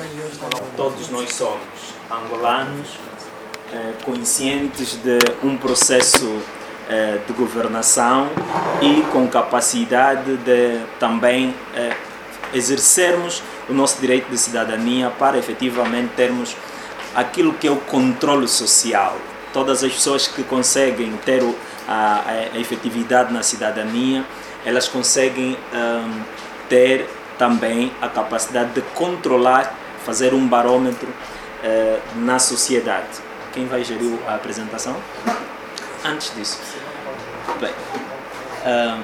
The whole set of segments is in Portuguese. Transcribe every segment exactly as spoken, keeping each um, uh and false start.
Todos nós somos angolanos, eh, conscientes de um processo eh, de governação e com capacidade de também eh, exercermos o nosso direito de cidadania para efetivamente termos aquilo que é o controle social. Todas as pessoas que conseguem ter o, a, a efetividade na cidadania, elas conseguem um, ter também a capacidade de controlar, fazer um barômetro uh, na sociedade. Quem vai gerir a apresentação? Antes disso, bem, uh,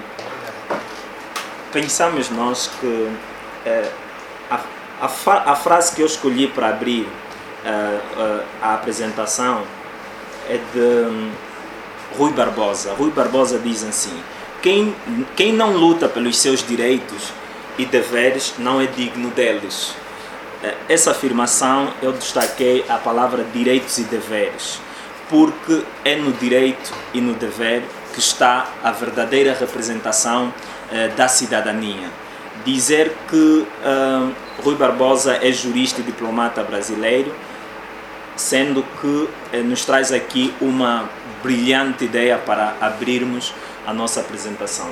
pensamos nós que uh, a, a, a frase que eu escolhi para abrir uh, uh, a apresentação é de um, Rui Barbosa. Rui Barbosa diz assim: quem, quem não luta pelos seus direitos e deveres não é digno deles. Essa afirmação eu destaquei a palavra direitos e deveres, porque é no direito e no dever que está a verdadeira representação eh, da cidadania. Dizer que eh, Rui Barbosa é jurista e diplomata brasileiro, sendo que eh, nos traz aqui uma brilhante ideia para abrirmos a nossa apresentação.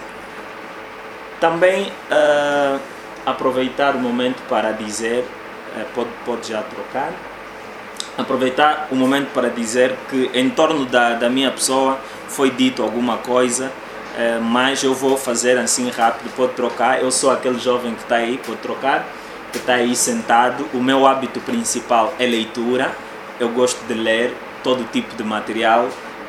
Também uh, aproveitar o momento para dizer, uh, pode, pode já trocar, aproveitar o momento para dizer que em torno da, da minha pessoa foi dito alguma coisa, uh, mas eu vou fazer assim rápido, pode trocar. Eu sou aquele jovem que está aí, pode trocar, que está aí sentado. O meu hábito principal é leitura, eu gosto de ler todo tipo de material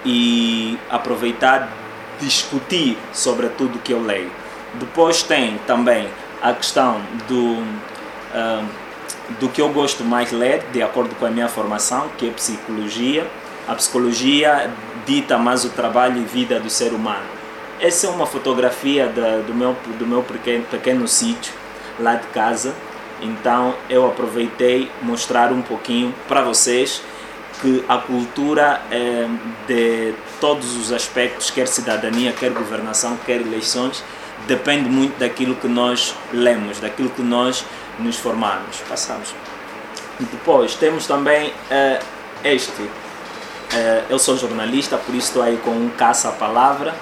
e aproveitar, discutir sobre tudo que eu leio. Depois tem também a questão do, uh, do que eu gosto mais de ler, de acordo com a minha formação, que é psicologia. A psicologia dita mais o trabalho e vida do ser humano. Essa é uma fotografia da, do meu, do meu pequeno, pequeno sítio, lá de casa. Então eu aproveitei mostrar um pouquinho para vocês que a cultura é, de todos os aspectos, quer cidadania, quer governação, quer eleições, depende muito daquilo que nós lemos, daquilo que nós nos formamos. Passamos. Depois temos também uh, este. Uh, eu sou jornalista, por isso estou aí com um caça à palavra,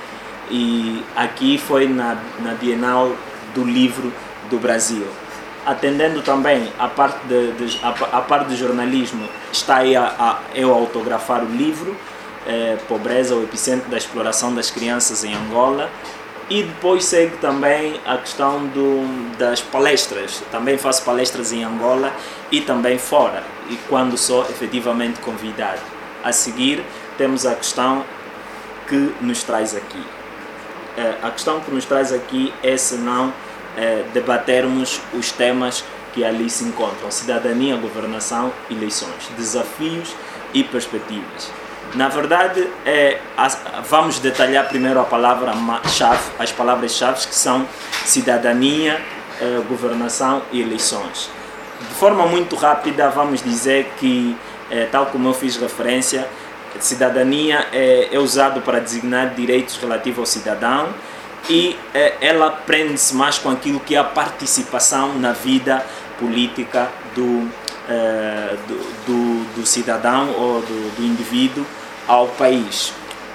e aqui foi na, na Bienal do Livro do Brasil. Atendendo também a parte, de, de, a, a parte do jornalismo, está aí a, a, eu autografar o livro, eh, Pobreza, o epicentro da exploração das crianças em Angola. E depois segue também a questão do, das palestras. Também faço palestras em Angola e também fora, e quando sou efetivamente convidado. A seguir temos a questão que nos traz aqui. Eh, a questão que nos traz aqui é, se não eh, debatermos os temas que ali se encontram: cidadania, governação, eleições, desafios e perspectivas. Na verdade, é, vamos detalhar primeiro a palavra-chave, as palavras-chave que são cidadania, eh, governação e eleições. De forma muito rápida, vamos dizer que, eh, tal como eu fiz referência, cidadania é, é usado para designar direitos relativos ao cidadão e eh, ela prende-se mais com aquilo que é a participação na vida política do, eh, do, do, do cidadão ou do, do indivíduo ao país.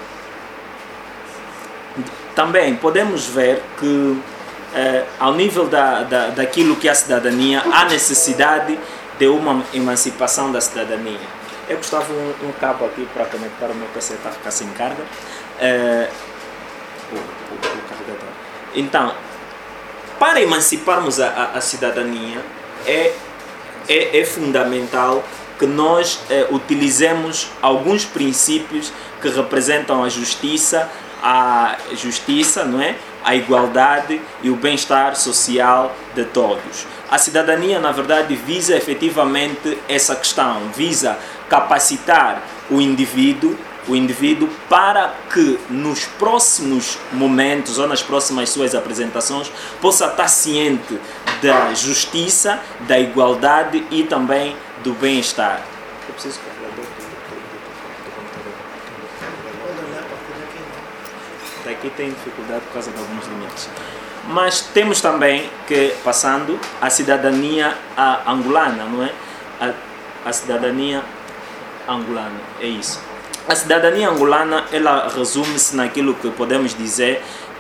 Também podemos ver que, eh, ao nível da, da, daquilo que é a cidadania, há necessidade de uma emancipação da cidadania. Eu gostava um, um cabo aqui para conectar o meu P C, está a ficar sem carga. Eh, o, o, o carregador. Então, para emanciparmos a, a, a cidadania, é, é, é fundamental que nós eh, utilizemos alguns princípios que representam a justiça, a justiça, não é? A igualdade e o bem-estar social de todos. A cidadania, na verdade, visa efetivamente essa questão, visa capacitar o indivíduo, o indivíduo para que nos próximos momentos ou nas próximas suas apresentações possa estar ciente da justiça, da igualdade e também do bem-estar. Eu preciso carregar do, do, do, do computador. Daqui tem dificuldade por causa de alguns limites. Mas temos também que, passando, a cidadania a angolana, não é? a, a cidadania angolana, é isso. A cidadania angolana, ela resume-se naquilo que podemos dizer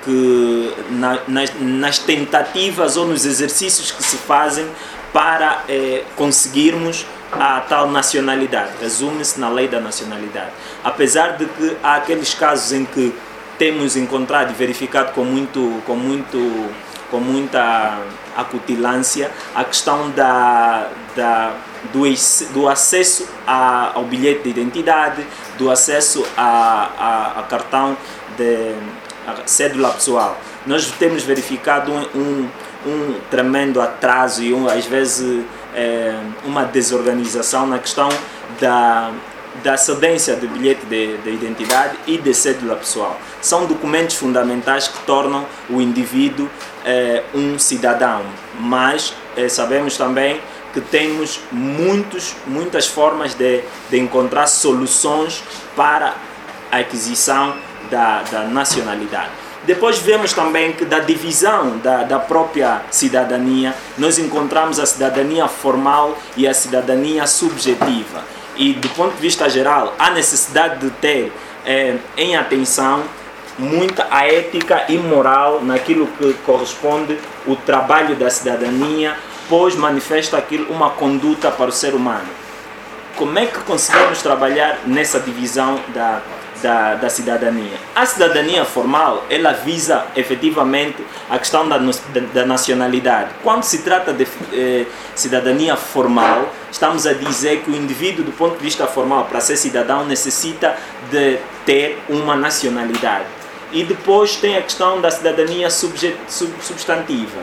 que na, nas, nas tentativas ou nos exercícios que se fazem para eh, conseguirmos a tal nacionalidade. Resume-se na lei da nacionalidade. Apesar de que há aqueles casos em que temos encontrado e verificado com, muito, com, muito, com muita acutilância a questão da, da, do, do acesso a, ao bilhete de identidade, do acesso a, a, a cartão de a cédula pessoal. Nós temos verificado um, um, um tremendo atraso e um, às vezes é, uma desorganização na questão da, da cedência de bilhete de, de identidade e de cédula pessoal. São documentos fundamentais que tornam o indivíduo é, um cidadão, mas é, sabemos também que temos muitos, muitas formas de, de encontrar soluções para a aquisição da, da nacionalidade. Depois vemos também que da divisão da, da própria cidadania, nós encontramos a cidadania formal e a cidadania subjetiva. E do ponto de vista geral, há necessidade de ter é, em atenção muita a ética e moral naquilo que corresponde o trabalho da cidadania, pois manifesta aquilo, uma conduta para o ser humano. Como é que conseguimos trabalhar nessa divisão da, da, da cidadania? A cidadania formal, ela visa efetivamente a questão da, da nacionalidade. Quando se trata de eh, cidadania formal, estamos a dizer que o indivíduo, do ponto de vista formal, para ser cidadão, necessita de ter uma nacionalidade. E depois tem a questão da cidadania subjet, sub, substantiva,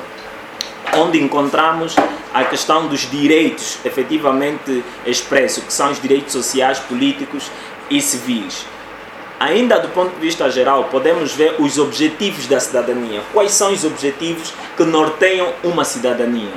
onde encontramos a questão dos direitos efetivamente expressos, que são os direitos sociais, políticos e civis. Ainda do ponto de vista geral, podemos ver os objetivos da cidadania. Quais são os objetivos que norteiam uma cidadania?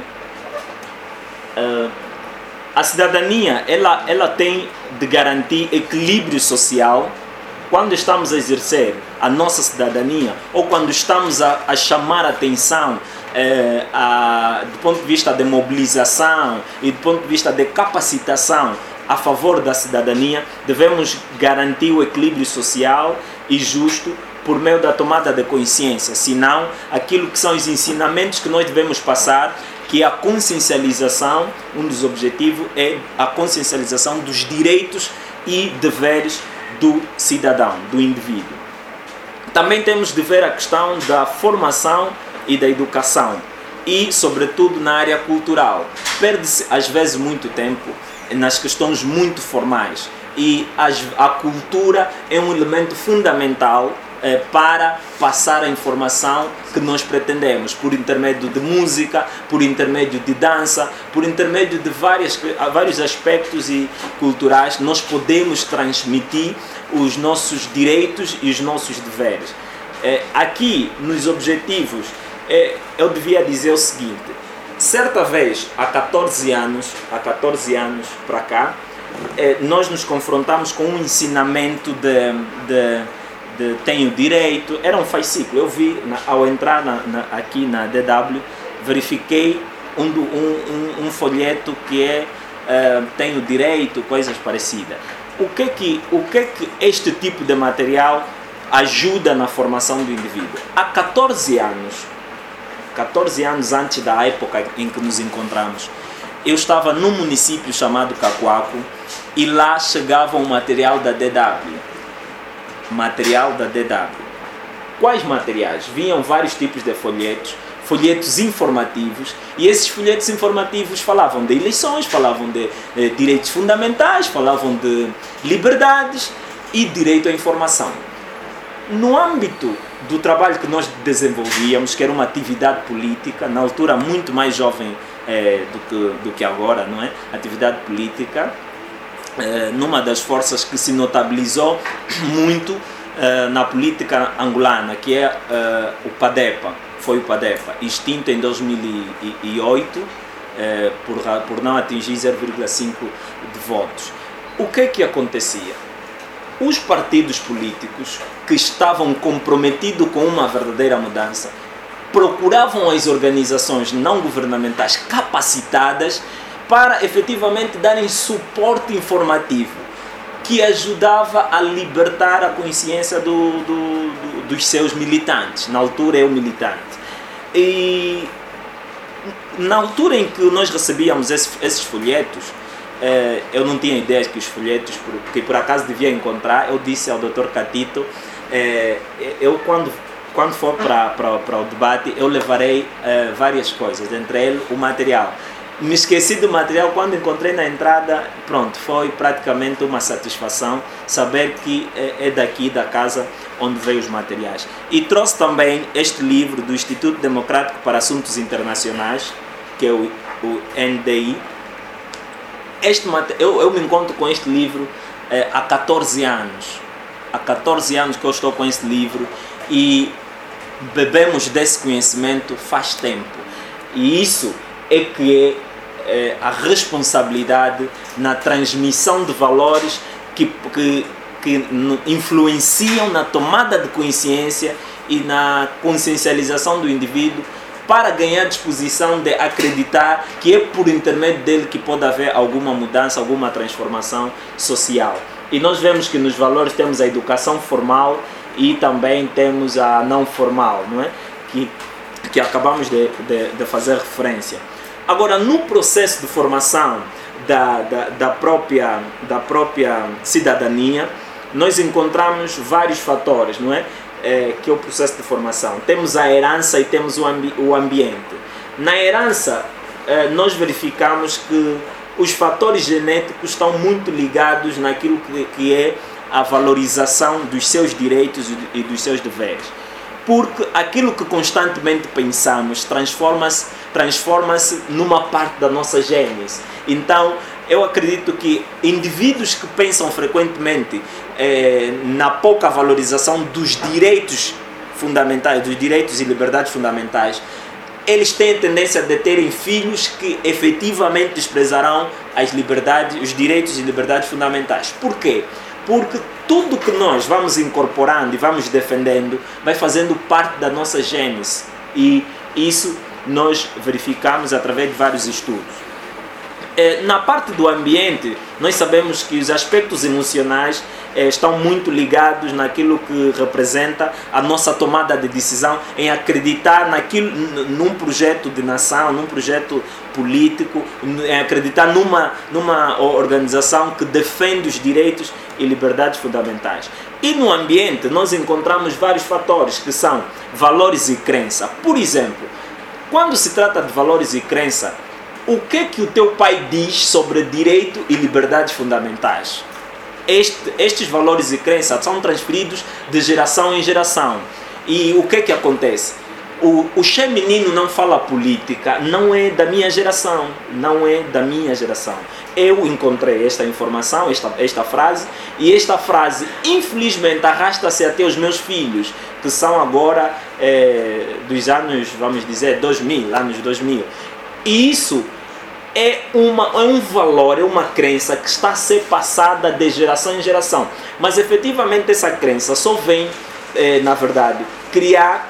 Uh, a cidadania, ela, ela tem de garantir equilíbrio social quando estamos a exercer a nossa cidadania ou quando estamos a, a chamar a atenção eh, a, do ponto de vista de mobilização e do ponto de vista de capacitação a favor da cidadania, devemos garantir o equilíbrio social e justo por meio da tomada de consciência, senão aquilo que são os ensinamentos que nós devemos passar, que é a consciencialização, um dos objetivos é a consciencialização dos direitos e deveres do cidadão, do indivíduo. Também temos de ver a questão da formação e da educação e, sobretudo, na área cultural. Perde-se, às vezes, muito tempo nas questões muito formais e a cultura é um elemento fundamental eh, para passar a informação que nós pretendemos, por intermédio de música, por intermédio de dança, por intermédio de várias, vários aspectos e culturais, nós podemos transmitir os nossos direitos e os nossos deveres. Eh, aqui, nos objetivos, eh, eu devia dizer o seguinte: certa vez, há catorze anos, há catorze anos para cá, eh, nós nos confrontamos com um ensinamento de, de, de tenho direito, era um fascículo. Eu vi, na, ao entrar na, na, aqui na D W, verifiquei um, um, um, um folheto que é uh, tenho direito, coisas parecidas. O que, que, o que que este tipo de material ajuda na formação do indivíduo? Há catorze anos, catorze anos antes da época em que nos encontramos, eu estava num município chamado Cacoaco e lá chegava um material da D W. Material da D W. Quais materiais? Vinham vários tipos de folhetos, folhetos informativos, e esses folhetos informativos falavam de eleições, falavam de eh, direitos fundamentais, falavam de liberdades e direito à informação. No âmbito do trabalho que nós desenvolvíamos, que era uma atividade política, na altura muito mais jovem eh, do, que, do que agora, não é? Atividade política, eh, numa das forças que se notabilizou muito eh, na política angolana, que é eh, o PADEPA, foi o PADEPA, extinto em dois mil e oito, eh, por, por não atingir zero vírgula cinco de votos. O que é que acontecia? Os partidos políticos que estavam comprometidos com uma verdadeira mudança procuravam as organizações não governamentais capacitadas para efetivamente darem suporte informativo que ajudava a libertar a consciência do, do, do, dos seus militantes. Na altura eu militante. E na altura em que nós recebíamos esses, esses folhetos, eh, eu não tinha ideia que os folhetos, que por acaso devia encontrar, eu disse ao doutor Catito, eh, eu quando, quando for para, para, para o debate, eu levarei eh, várias coisas, entre eles o material. Me esqueci do material, quando encontrei na entrada, pronto, foi praticamente uma satisfação saber que é daqui da casa onde veio os materiais. E trouxe também este livro do Instituto Democrático para Assuntos Internacionais, que é o, o N D I. Este, eu, eu me encontro com este livro é, há catorze anos. Há catorze anos que eu estou com este livro e bebemos desse conhecimento faz tempo. E isso é que é, é a responsabilidade na transmissão de valores que, que, que influenciam na tomada de consciência e na consciencialização do indivíduo para ganhar disposição de acreditar que é por intermédio dele que pode haver alguma mudança, alguma transformação social. E nós vemos que nos valores temos a educação formal e também temos a não formal, não é? Que, que acabamos de, de, de fazer referência. Agora, no processo de formação da, da, da, própria, da própria cidadania, nós encontramos vários fatores, não é? É, que é o processo de formação. Temos a herança e temos o, ambi o ambiente. Na herança, é, nós verificamos que os fatores genéticos estão muito ligados naquilo que, que é a valorização dos seus direitos e dos seus deveres. Porque aquilo que constantemente pensamos transforma-se transforma-se numa parte da nossa gênese. Então, eu acredito que indivíduos que pensam frequentemente eh, na pouca valorização dos direitos fundamentais, dos direitos e liberdades fundamentais, eles têm a tendência de terem filhos que efetivamente desprezarão as liberdades, os direitos e liberdades fundamentais. Por quê? Porque tudo que nós vamos incorporando e vamos defendendo vai fazendo parte da nossa gênese. E isso nós verificamos através de vários estudos. Na parte do ambiente, nós sabemos que os aspectos emocionais estão muito ligados naquilo que representa a nossa tomada de decisão, em acreditar naquilo, num projeto de nação, num projeto político, em acreditar numa, numa organização que defende os direitos e liberdades fundamentais. E no ambiente nós encontramos vários fatores que são valores e crença. Por exemplo, quando se trata de valores e crença, o que é que o teu pai diz sobre direito e liberdades fundamentais? Este, estes valores e crenças são transferidos de geração em geração. E o que é que acontece? O, o Che Menino não fala política, não é da minha geração, não é da minha geração. Eu encontrei esta informação, esta, esta frase, e esta frase, infelizmente, arrasta-se até os meus filhos, que são agora é, dos anos, vamos dizer, dois mil, anos dois mil. E isso é, uma, é um valor, é uma crença que está a ser passada de geração em geração. Mas, efetivamente, essa crença só vem, é, na verdade, criar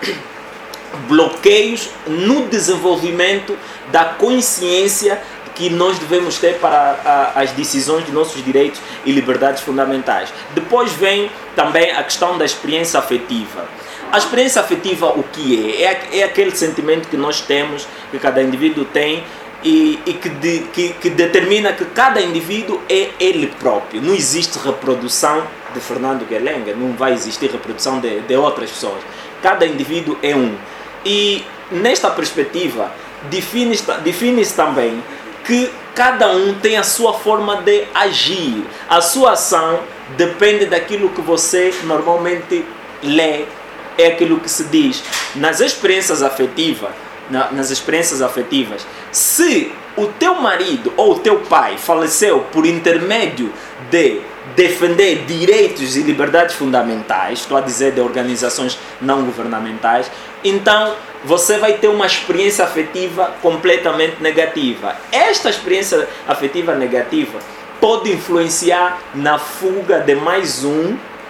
bloqueios no desenvolvimento da consciência que nós devemos ter para a, as decisões de nossos direitos e liberdades fundamentais. Depois vem também a questão da experiência afetiva. A experiência afetiva, o que é? É, é aquele sentimento que nós temos, que cada indivíduo tem e, e que, de, que, que determina que cada indivíduo é ele próprio. Não existe reprodução de Fernando Guerlenga, não vai existir reprodução de, de outras pessoas. Cada indivíduo é um. E nesta perspectiva, define-se define também que cada um tem a sua forma de agir. A sua ação depende daquilo que você normalmente lê, é aquilo que se diz. Nas experiências afetivas, na, nas experiências afetivas, se o teu marido ou o teu pai faleceu por intermédio de defender direitos e liberdades fundamentais, estou a dizer de organizações não governamentais, então você vai ter uma experiência afetiva completamente negativa. Esta experiência afetiva negativa pode influenciar na fuga de mais um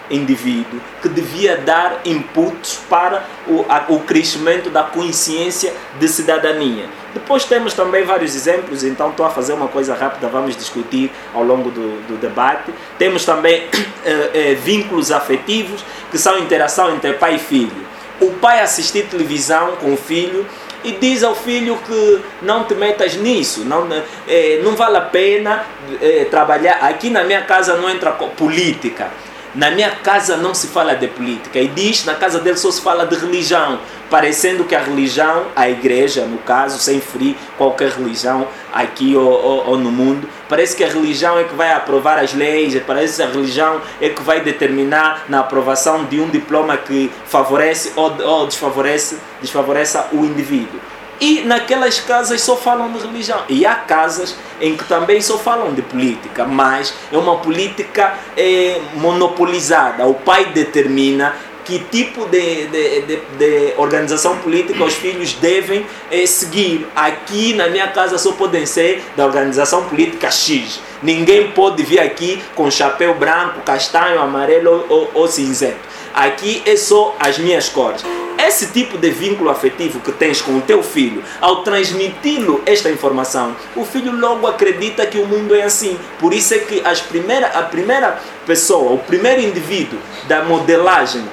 indivíduo que devia dar inputs para o, a, o crescimento da consciência de cidadania. Depois temos também vários exemplos, então estou a fazer uma coisa rápida, vamos discutir ao longo do, do debate. Temos também eh, eh, vínculos afetivos, que são interação entre pai e filho. O pai assistir televisão com o filho e diz ao filho que não te metas nisso, não, eh, não vale a pena eh, trabalhar. Aqui na minha casa não entra política. Na minha casa não se fala de política. E diz, na casa dele só se fala de religião, parecendo que a religião, a igreja no caso, sem ferir qualquer religião aqui ou, ou, ou no mundo, parece que a religião é que vai aprovar as leis, parece que a religião é que vai determinar na aprovação de um diploma que favorece ou, ou desfavorece, desfavorece o indivíduo. E naquelas casas só falam de religião. E há casas em que também só falam de política, mas é uma política é, monopolizada. O pai determina que tipo de, de, de, de organização política os filhos devem é, seguir. Aqui na minha casa só podem ser da organização política X. Ninguém pode vir aqui com chapéu branco, castanho, amarelo ou, ou cinzento. Aqui é só as minhas cores. Esse tipo de vínculo afetivo que tens com o teu filho, ao transmiti-lo esta informação, o filho logo acredita que o mundo é assim. Por isso é que as primeira, a primeira pessoa, o primeiro indivíduo da modelagem,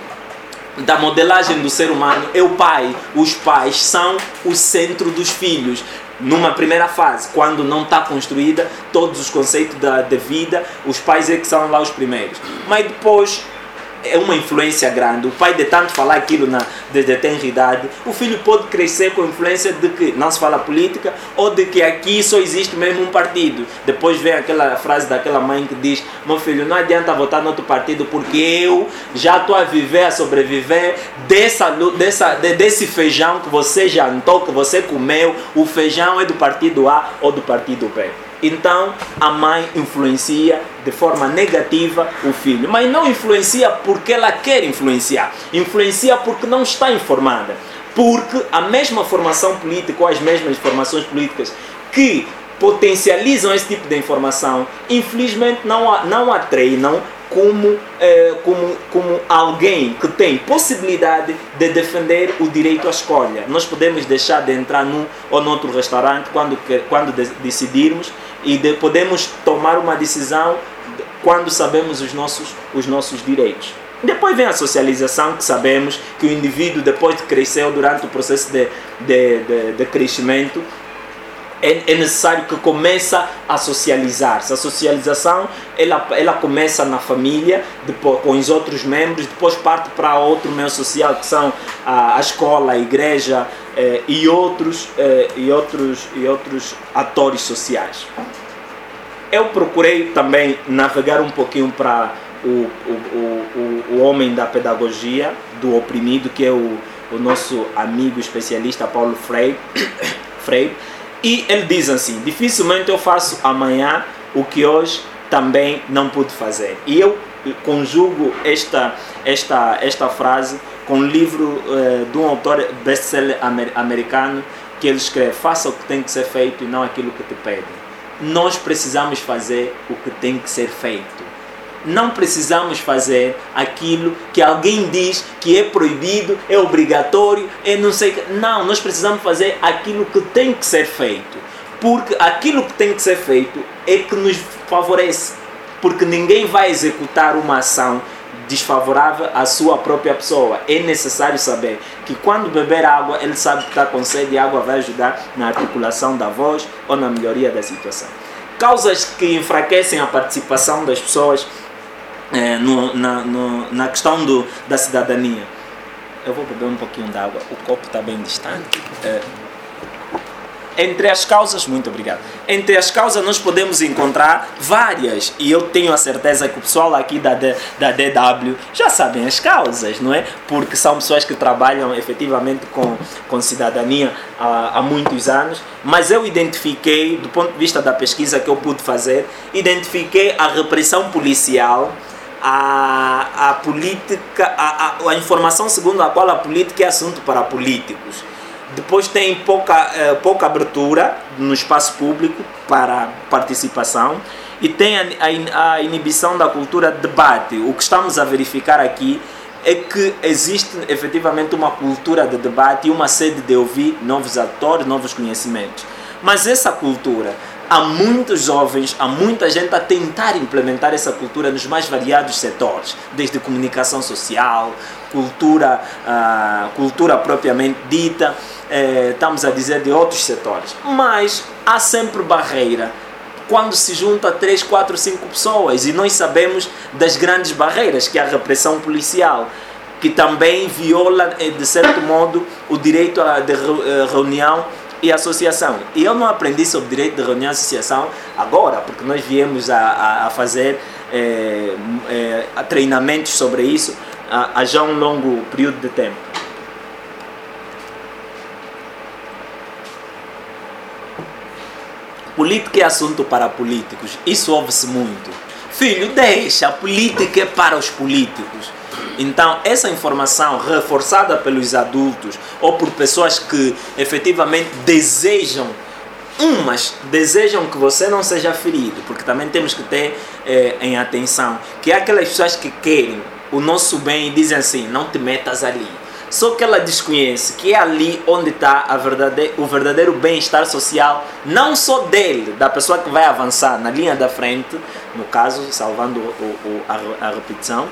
da modelagem do ser humano é o pai. Os pais são o centro dos filhos. Numa primeira fase, quando não está construída todos os conceitos da, da vida, os pais é que são lá os primeiros. Mas depois é uma influência grande. O pai, de tanto falar aquilo na, desde a tenra idade, o filho pode crescer com a influência de que não se fala política ou de que aqui só existe mesmo um partido. Depois vem aquela frase daquela mãe que diz: meu filho, não adianta votar no outro partido porque eu já estou a viver, a sobreviver dessa, dessa, desse feijão que você jantou, que você comeu. O feijão é do partido A ou do partido B. Então a mãe influencia de forma negativa o filho, mas não influencia porque ela quer influenciar, influencia porque não está informada, porque a mesma formação política ou as mesmas formações políticas que potencializam esse tipo de informação, infelizmente não a, não a treinam como, eh, como, como alguém que tem possibilidade de defender o direito à escolha. Nós podemos deixar de entrar num ou noutro restaurante quando, quando de, decidirmos e de, podemos tomar uma decisão quando sabemos os nossos, os nossos direitos. Depois vem a socialização, que sabemos que o indivíduo, depois de crescer, durante o processo de, de, de, de crescimento, é necessário que comece a socializar-se. A socialização ela, ela começa na família, depois, com os outros membros, depois parte para outro meio social, que são a, a escola, a igreja eh, e, outros, eh, e, outros, e outros atores sociais. Eu procurei também navegar um pouquinho para o, o, o, o homem da pedagogia, do oprimido, que é o, o nosso amigo especialista Paulo Freire. Freire. E ele diz assim: dificilmente eu faço amanhã o que hoje também não pude fazer. E eu conjugo esta, esta, esta frase com um livro uh, de um autor best-seller amer, americano, que ele escreve: faça o que tem que ser feito e não aquilo que te pedem. Nós precisamos fazer o que tem que ser feito. Não precisamos fazer aquilo que alguém diz que é proibido, é obrigatório, é não sei... Não, nós precisamos fazer aquilo que tem que ser feito. Porque aquilo que tem que ser feito é que nos favorece. Porque ninguém vai executar uma ação desfavorável à sua própria pessoa. É necessário saber que quando beber água, ele sabe que está com sede e a água vai ajudar na articulação da voz ou na melhoria da situação. Causas que enfraquecem a participação das pessoas É, no, na, no, na questão do, da cidadania. Eu vou beber um pouquinho de água, o copo está bem distante. É, entre as causas, muito obrigado. Entre as causas nós podemos encontrar várias, e eu tenho a certeza que o pessoal aqui da, da D W já sabem as causas, não é? Porque são pessoas que trabalham efetivamente com, com cidadania há, há muitos anos, mas eu identifiquei, do ponto de vista da pesquisa que eu pude fazer, identifiquei a repressão policial, A, a política, a, a, a informação segundo a qual a política é assunto para políticos. Depois tem pouca, pouca abertura no espaço público para participação e tem a, a, a inibição da cultura de debate. O que estamos a verificar aqui é que existe efetivamente uma cultura de debate e uma sede de ouvir novos atores, novos conhecimentos. Mas essa cultura, há muitos jovens, há muita gente a tentar implementar essa cultura nos mais variados setores, desde comunicação social, cultura, uh, cultura propriamente dita, eh, estamos a dizer de outros setores. Mas há sempre barreira quando se junta três, quatro, cinco pessoas e nós sabemos das grandes barreiras, que é a repressão policial, que também viola, de certo modo, o direito de reunião e associação. E eu não aprendi sobre direito de reunião e associação agora, porque nós viemos a, a, a fazer é, é, treinamentos sobre isso há, há já um longo período de tempo. Política é assunto para políticos. Isso ouve-se muito. Filho, deixa, a política é para os políticos. Então, essa informação reforçada pelos adultos ou por pessoas que efetivamente desejam, umas desejam que você não seja ferido, porque também temos que ter eh, em atenção que há aquelas pessoas que querem o nosso bem e dizem assim, não te metas ali. Só que ela desconhece que é ali onde está a verdade, o verdadeiro bem-estar social, não só dele, da pessoa que vai avançar na linha da frente, no caso, salvando o, o, a, a repetição,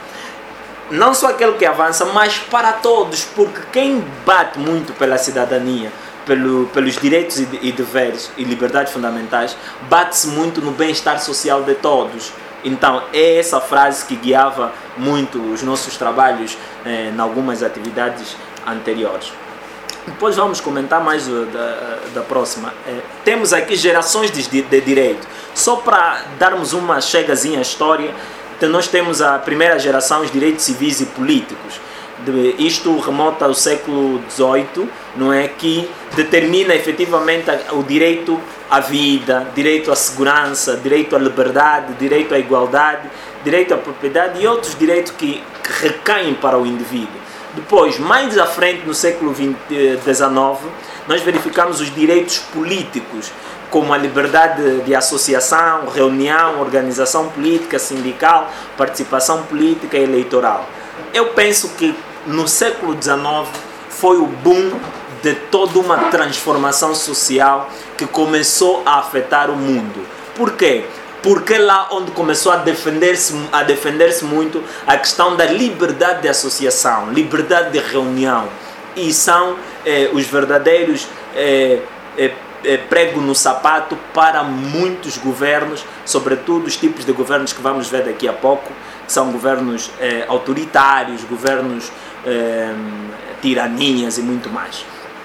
não só aquele que avança, mas para todos, porque quem bate muito pela cidadania, pelo, pelos direitos e, e deveres e liberdades fundamentais, bate-se muito no bem-estar social de todos. Então, é essa frase que guiava muito os nossos trabalhos eh, em algumas atividades anteriores. Depois vamos comentar mais uh, da, da próxima. Eh, temos aqui gerações de, de direito. Só para darmos uma chegazinha à história, nós temos a primeira geração, os direitos civis e políticos. De, isto remonta ao século dezoito, não é? Que determina efetivamente o direito à vida, direito à segurança, direito à liberdade, direito à igualdade, direito à propriedade e outros direitos que, que recaem para o indivíduo. Depois, mais à frente, no século dezenove, nós verificamos os direitos políticos, como a liberdade de associação, reunião, organização política, sindical, participação política e eleitoral. Eu penso que no século dezenove foi o boom de toda uma transformação social que começou a afetar o mundo. Por quê? Porque lá onde começou a defender-se, a defender-se muito a questão da liberdade de associação, liberdade de reunião. E são eh, os verdadeiros eh, eh, eh, prego no sapato para muitos governos, sobretudo os tipos de governos que vamos ver daqui a pouco, que são governos eh, autoritários, governos eh, tiranias e muito mais.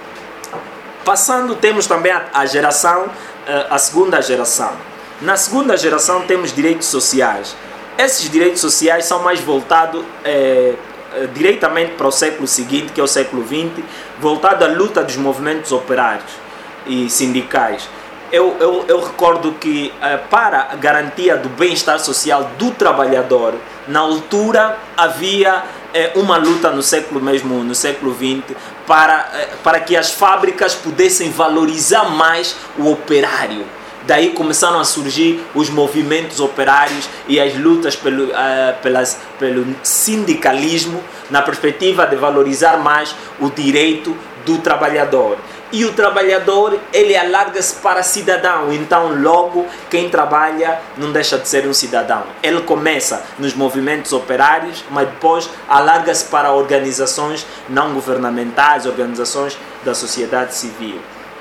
Passando, temos também a, a geração, a segunda geração. Na segunda geração temos direitos sociais. Esses direitos sociais são mais voltados é, diretamente para o século seguinte, que é o século vinte, voltado à luta dos movimentos operários e sindicais. Eu, eu, eu recordo que é, para a garantia do bem-estar social do trabalhador, na altura havia é, uma luta no século mesmo, no século vinte, para, é, para que as fábricas pudessem valorizar mais o operário. Daí começaram a surgir os movimentos operários e as lutas pelo, uh, pelas, pelo sindicalismo, na perspectiva de valorizar mais o direito do trabalhador. E o trabalhador, ele alarga-se para cidadão, então logo quem trabalha não deixa de ser um cidadão. Ele começa nos movimentos operários, mas depois alarga-se para organizações não governamentais, organizações da sociedade civil.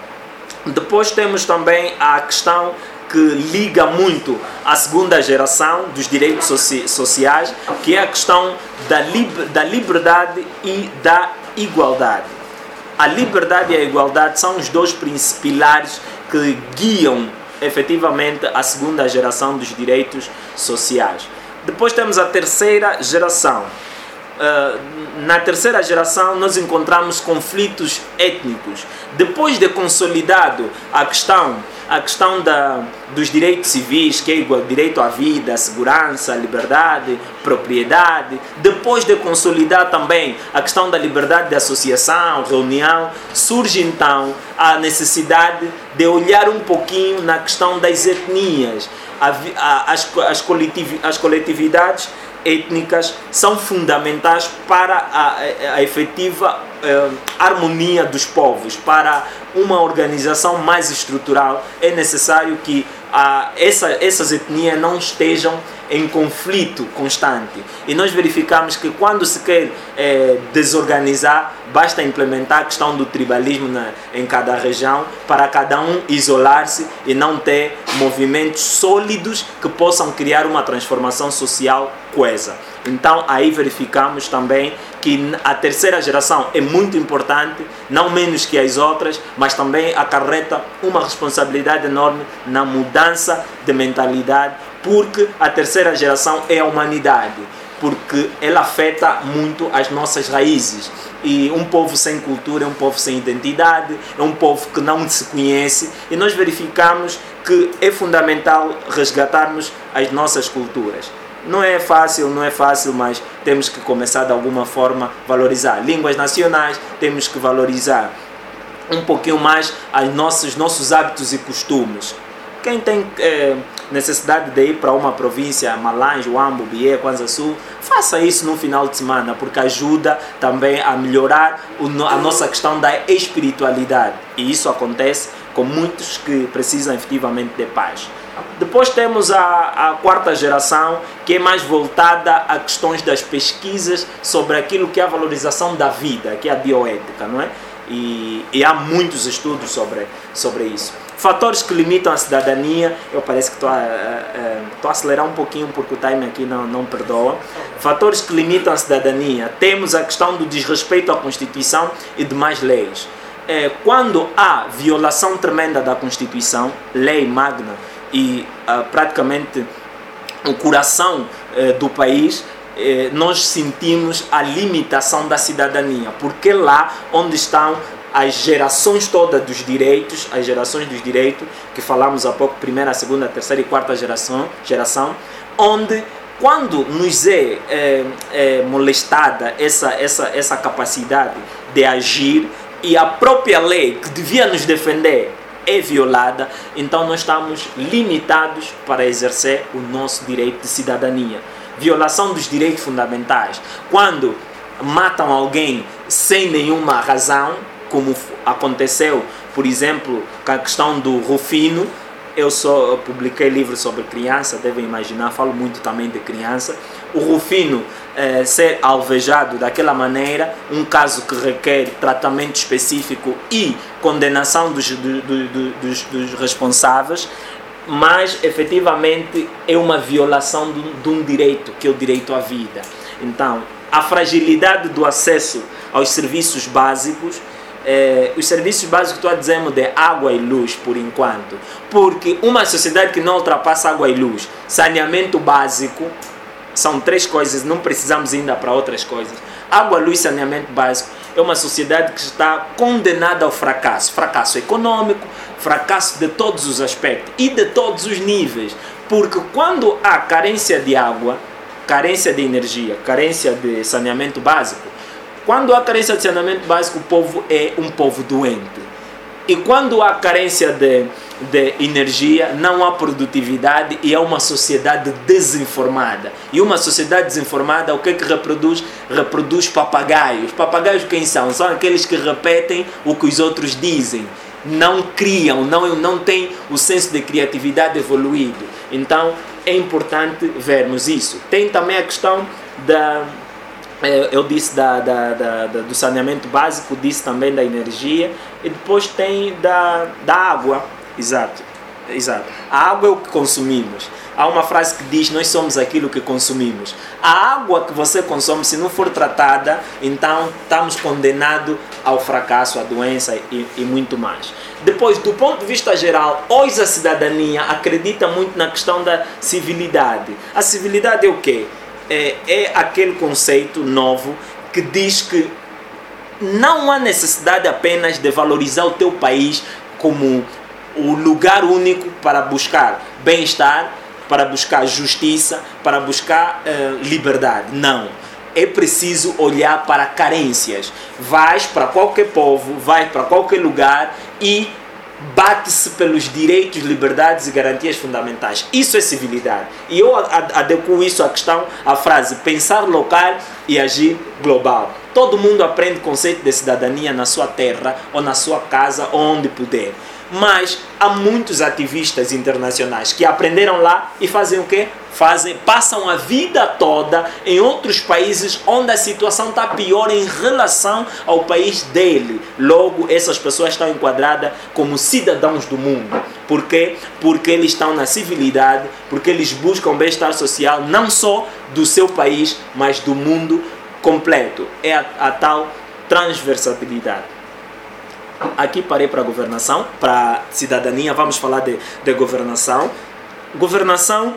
Depois temos também a questão que liga muito à segunda geração dos direitos soci sociais, que é a questão da, lib da liberdade e da igualdade. A liberdade e a igualdade são os dois pilares que guiam efetivamente a segunda geração dos direitos sociais. Depois temos a terceira geração. na terceira geração nós encontramos conflitos étnicos. Depois de consolidado a questão, a questão da, dos direitos civis, que é igual direito à vida, à segurança, à liberdade, propriedade, depois de consolidar também a questão da liberdade de associação, reunião, surge então a necessidade de olhar um pouquinho na questão das etnias. As, as, coletiv, as coletividades étnicas são fundamentais para a, a efetiva eh, harmonia dos povos. Para uma organização mais estrutural é necessário que ah, essa, essas etnias não estejam em conflito constante. E nós verificamos que quando se quer eh, desorganizar, basta implementar a questão do tribalismo na, em cada região, para cada um isolar-se e não ter movimentos sólidos que possam criar uma transformação social coesa. Então aí verificamos também que a terceira geração é muito importante, não menos que as outras, mas também acarreta uma responsabilidade enorme na mudança de mentalidade, porque a terceira geração é a humanidade, porque ela afeta muito as nossas raízes. E um povo sem cultura é um povo sem identidade, é um povo que não se conhece, e nós verificamos que é fundamental resgatarmos as nossas culturas. Não é fácil, não é fácil, mas temos que começar de alguma forma a valorizar línguas nacionais, temos que valorizar um pouquinho mais os nossos, nossos hábitos e costumes. Quem tem é, necessidade de ir para uma província, Malange, Huambo, Bié, Kwanza Sul, faça isso no final de semana, porque ajuda também a melhorar o, a nossa questão da espiritualidade. E isso acontece com muitos que precisam efetivamente de paz. Depois temos a, a quarta geração, que é mais voltada a questões das pesquisas sobre aquilo que é a valorização da vida, que é a bioética, não é? E, e há muitos estudos sobre, sobre isso. Fatores que limitam a cidadania, eu parece que estou a, a, a, a acelerar um pouquinho porque o time aqui não, não perdoa. Fatores que limitam a cidadania, temos a questão do desrespeito à Constituição e demais leis. É, quando há violação tremenda da Constituição, lei magna, e uh, praticamente o coração uh, do país, uh, nós sentimos a limitação da cidadania, porque lá onde estão as gerações todas dos direitos, as gerações dos direitos, que falamos há pouco, primeira, segunda, terceira e quarta geração, geração onde quando nos é, é, é molestada essa, essa, essa capacidade de agir, e a própria lei que devia nos defender é violada, então nós estamos limitados para exercer o nosso direito de cidadania. Violação dos direitos fundamentais. Quando matam alguém sem nenhuma razão, como aconteceu, por exemplo, com a questão do Rufino. Eu só eu publiquei livros sobre criança, devem imaginar, falo muito também de criança. O Rufino eh, ser alvejado daquela maneira, um caso que requer tratamento específico e condenação dos, do, do, do, dos, dos responsáveis, mas efetivamente é uma violação de, de um direito, que é o direito à vida. Então, a fragilidade do acesso aos serviços básicos. Eh, os serviços básicos, estou a dizer, de água e luz por enquanto, porque uma sociedade que não ultrapassa água e luz, saneamento básico, são três coisas, não precisamos ainda para outras coisas. Água, luz, saneamento básico, é uma sociedade que está condenada ao fracasso, fracasso econômico, fracasso de todos os aspectos e de todos os níveis, porque quando há carência de água, carência de energia, carência de saneamento básico, quando há carência de saneamento básico, o povo é um povo doente. E quando há carência de, de energia, não há produtividade e é uma sociedade desinformada. E uma sociedade desinformada, o que é que reproduz? Reproduz papagaios. Papagaios quem são? São aqueles que repetem o que os outros dizem. Não criam, não, não têm o senso de criatividade evoluído. Então, é importante vermos isso. Tem também a questão da... Eu disse da, da, da, da, do saneamento básico, disse também da energia, e depois tem da, da água. Exato, exato. A água é o que consumimos. Há uma frase que diz: nós somos aquilo que consumimos. A água que você consome, se não for tratada, então estamos condenados ao fracasso, à doença e, e muito mais. Depois, do ponto de vista geral, hoje a cidadania acredita muito na questão da civilidade. A civilidade é o quê? é, é aquele conceito novo que diz que não há necessidade apenas de valorizar o teu país como o lugar único para buscar bem-estar, para buscar justiça, para buscar uh, liberdade. Não. É preciso olhar para carências. Vais para qualquer povo, vais para qualquer lugar e bate-se pelos direitos, liberdades e garantias fundamentais. Isso é civilidade. E eu adequo isso à questão, à frase pensar local e agir global. Todo mundo aprende o conceito de cidadania na sua terra ou na sua casa, onde puder. Mas há muitos ativistas internacionais que aprenderam lá e fazem o quê? Fazem, passam a vida toda em outros países onde a situação está pior em relação ao país dele. Logo, essas pessoas estão enquadradas como cidadãos do mundo. Por quê? Porque eles estão na civilidade, porque eles buscam bem-estar social não só do seu país, mas do mundo completo. É a, a tal transversalidade. Aqui parei para a governação, para a cidadania, vamos falar de, de governação. Governação,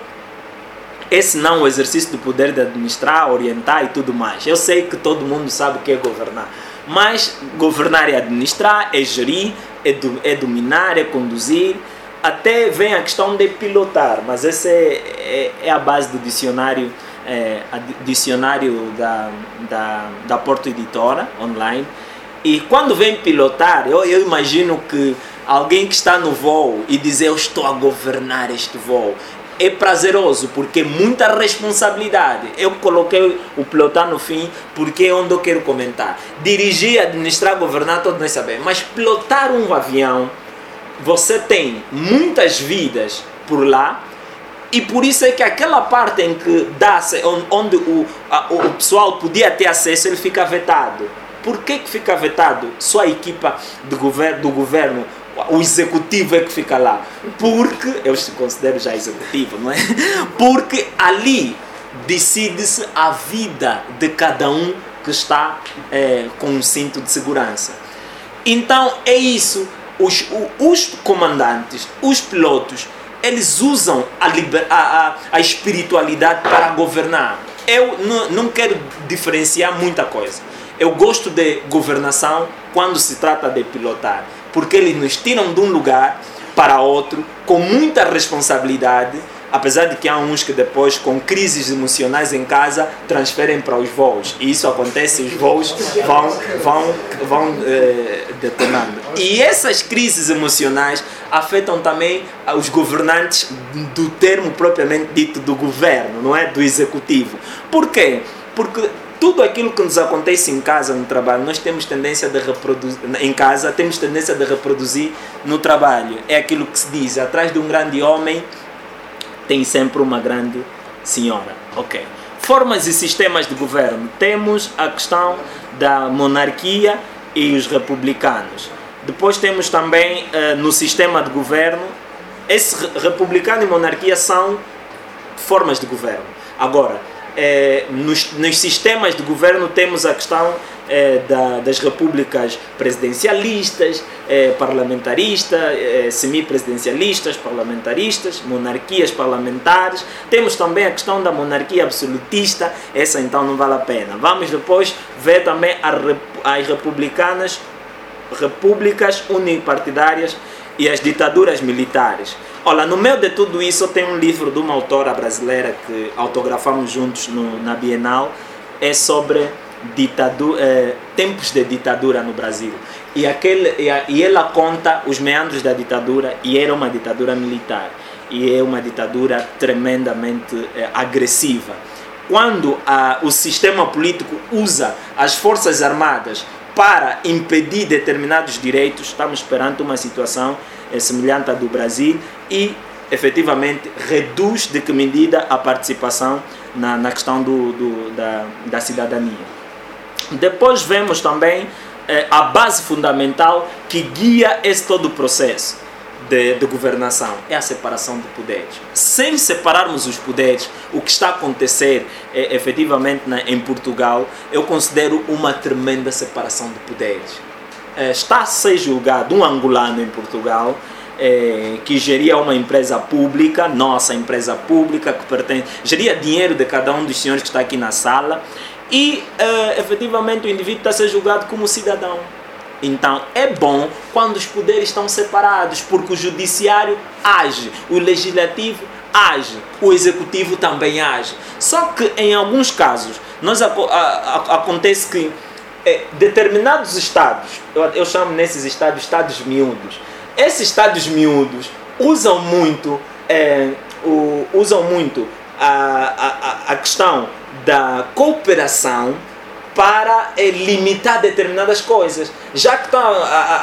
esse não é o exercício do poder de administrar, orientar e tudo mais. Eu sei que todo mundo sabe o que é governar, mas governar é administrar, é gerir, é, do, é dominar, é conduzir, até vem a questão de pilotar, mas essa é, é, é a base do dicionário, é, a dicionário da, da, da Porto Editora, online. E quando vem pilotar, eu, eu imagino que alguém que está no voo e dizer eu estou a governar este voo, é prazeroso porque é muita responsabilidade. Eu coloquei o pilotar no fim porque é onde eu quero comentar. Dirigir, administrar, governar, todos nós sabemos. Mas pilotar um avião, você tem muitas vidas por lá. E por isso é que aquela parte em que dá, onde o, a, o pessoal podia ter acesso, ele fica vetado. Por que que fica vetado? Só a equipa do governo, do governo, o executivo é que fica lá. Porque, eu se considero já executivo, não é? Porque ali decide-se a vida de cada um que está é, com um cinto de segurança. Então é isso. Os, os comandantes, os pilotos, eles usam a, liber, a, a, a espiritualidade para governar. Eu não, não quero diferenciar muita coisa. Eu gosto de governação quando se trata de pilotar, porque eles nos tiram de um lugar para outro com muita responsabilidade, apesar de que há uns que depois, com crises emocionais em casa, transferem para os voos. E isso acontece, os voos vão, vão, vão eh, detonando. E essas crises emocionais afetam também os governantes do termo propriamente dito do governo, não é? Do executivo. Por quê? Porque tudo aquilo que nos acontece em casa, no trabalho, nós temos tendência de reproduzir, em casa, temos tendência de reproduzir no trabalho. É aquilo que se diz, atrás de um grande homem tem sempre uma grande senhora. Ok. Formas e sistemas de governo. Temos a questão da monarquia e os republicanos. Depois temos também, uh, no sistema de governo, esse republicano e monarquia são formas de governo. Agora, Eh, nos, nos sistemas de governo temos a questão eh, da, das repúblicas presidencialistas, eh, parlamentaristas, eh, semipresidencialistas, parlamentaristas, monarquias parlamentares. Temos também a questão da monarquia absolutista, essa então não vale a pena. Vamos depois ver também a, as republicanas, repúblicas unipartidárias e as ditaduras militares. Olha, no meio de tudo isso eu tenho um livro de uma autora brasileira que autografamos juntos no, na Bienal, é sobre ditadura, eh, tempos de ditadura no Brasil. E, aquele, e, a, e ela conta os meandros da ditadura, e era uma ditadura militar, e é uma ditadura tremendamente eh, agressiva. Quando a, o sistema político usa as forças armadas para impedir determinados direitos, estamos perante uma situação é semelhante à do Brasil e, efetivamente, reduz de que medida a participação na, na questão do, do, da, da cidadania. Depois vemos também eh, a base fundamental que guia esse todo o processo de, de governação, é a separação de poderes. Sem separarmos os poderes, o que está a acontecer eh, efetivamente na, em Portugal, eu considero uma tremenda separação de poderes. Está a ser julgado um angolano em Portugal eh, que geria uma empresa pública, nossa empresa pública, que pertence, geria dinheiro de cada um dos senhores que está aqui na sala, e eh, efetivamente o indivíduo está a ser julgado como cidadão. Então é bom quando os poderes estão separados, porque o judiciário age, o legislativo age, o executivo também age. Só que em alguns casos nós, a, a, a, acontece que é, determinados estados, eu, eu chamo nesses estados estados miúdos, esses estados miúdos usam muito, é, o, usam muito a, a, a questão da cooperação para eh, limitar determinadas coisas. Já que estão a,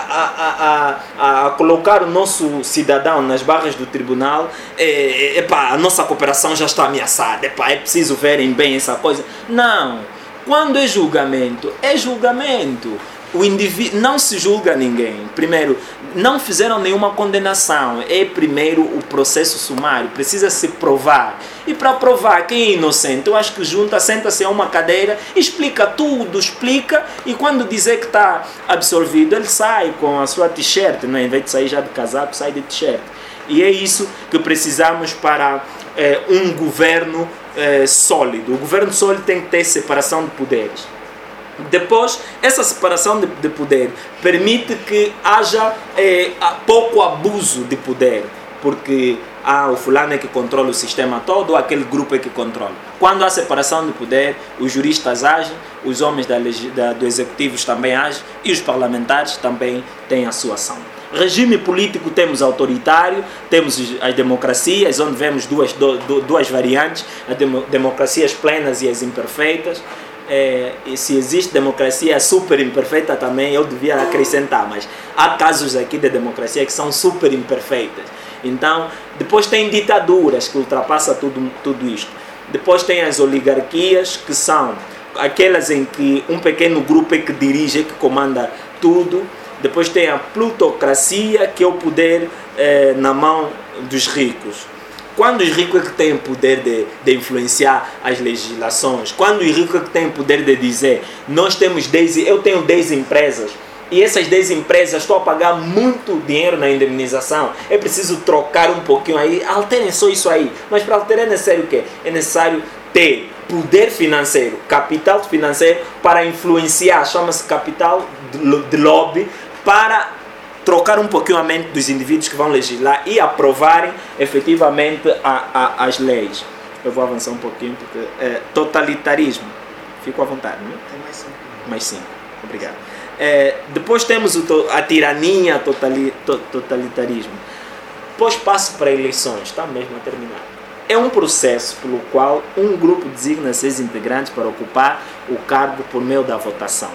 a, a, a colocar o nosso cidadão nas barras do tribunal, é, epá, a nossa cooperação já está ameaçada, epá, é preciso verem bem essa coisa. Não. Quando é julgamento, é julgamento. O indivíduo não se julga ninguém. Primeiro, não fizeram nenhuma condenação. É primeiro o processo sumário. Precisa se provar. E para provar quem é inocente, eu acho que junta, senta-se a uma cadeira, explica tudo, explica, e quando dizer que está absolvido, ele sai com a sua t-shirt, não é? Em vez de sair já de casaco, sai de t-shirt. E é isso que precisamos para é, um governo é, sólido. O governo sólido tem que ter separação de poderes. Depois, essa separação de, de poder permite que haja eh, pouco abuso de poder, porque ah, o fulano é que controla o sistema todo, ou aquele grupo é que controla. Quando há separação de poder, os juristas agem, os homens da, da, do executivo também agem, e os parlamentares também têm a sua ação. Regime político temos autoritário, temos as democracias, onde vemos duas, do, duas variantes, as democracias plenas e as imperfeitas. É, e se existe democracia super imperfeita também, eu devia acrescentar, mas há casos aqui de democracia que são super imperfeitas. Então, depois tem ditaduras que ultrapassam tudo, tudo isto. Depois tem as oligarquias, que são aquelas em que um pequeno grupo é que dirige, é que comanda tudo. Depois tem a plutocracia, que é o poder é, na mão dos ricos. Quando os ricos é que têm poder de, de influenciar as legislações, quando os ricos é que têm poder de dizer, nós temos dez, eu tenho dez empresas, e essas dez empresas estou a pagar muito dinheiro na indemnização, é preciso trocar um pouquinho aí, alterem só isso aí. Mas para alterar é necessário o quê? É necessário ter poder financeiro, capital financeiro para influenciar, chama-se capital de lobby, para trocar um pouquinho a mente dos indivíduos que vão legislar e aprovarem efetivamente a, a, as leis. Eu vou avançar um pouquinho, porque é, totalitarismo. Fico à vontade, não é? Tem mais cinco. Mais cinco, obrigado. É, depois temos o, a tirania, totali, to, totalitarismo. Depois passo para eleições, está mesmo a terminar. É um processo pelo qual um grupo designa seus integrantes para ocupar o cargo por meio da votação.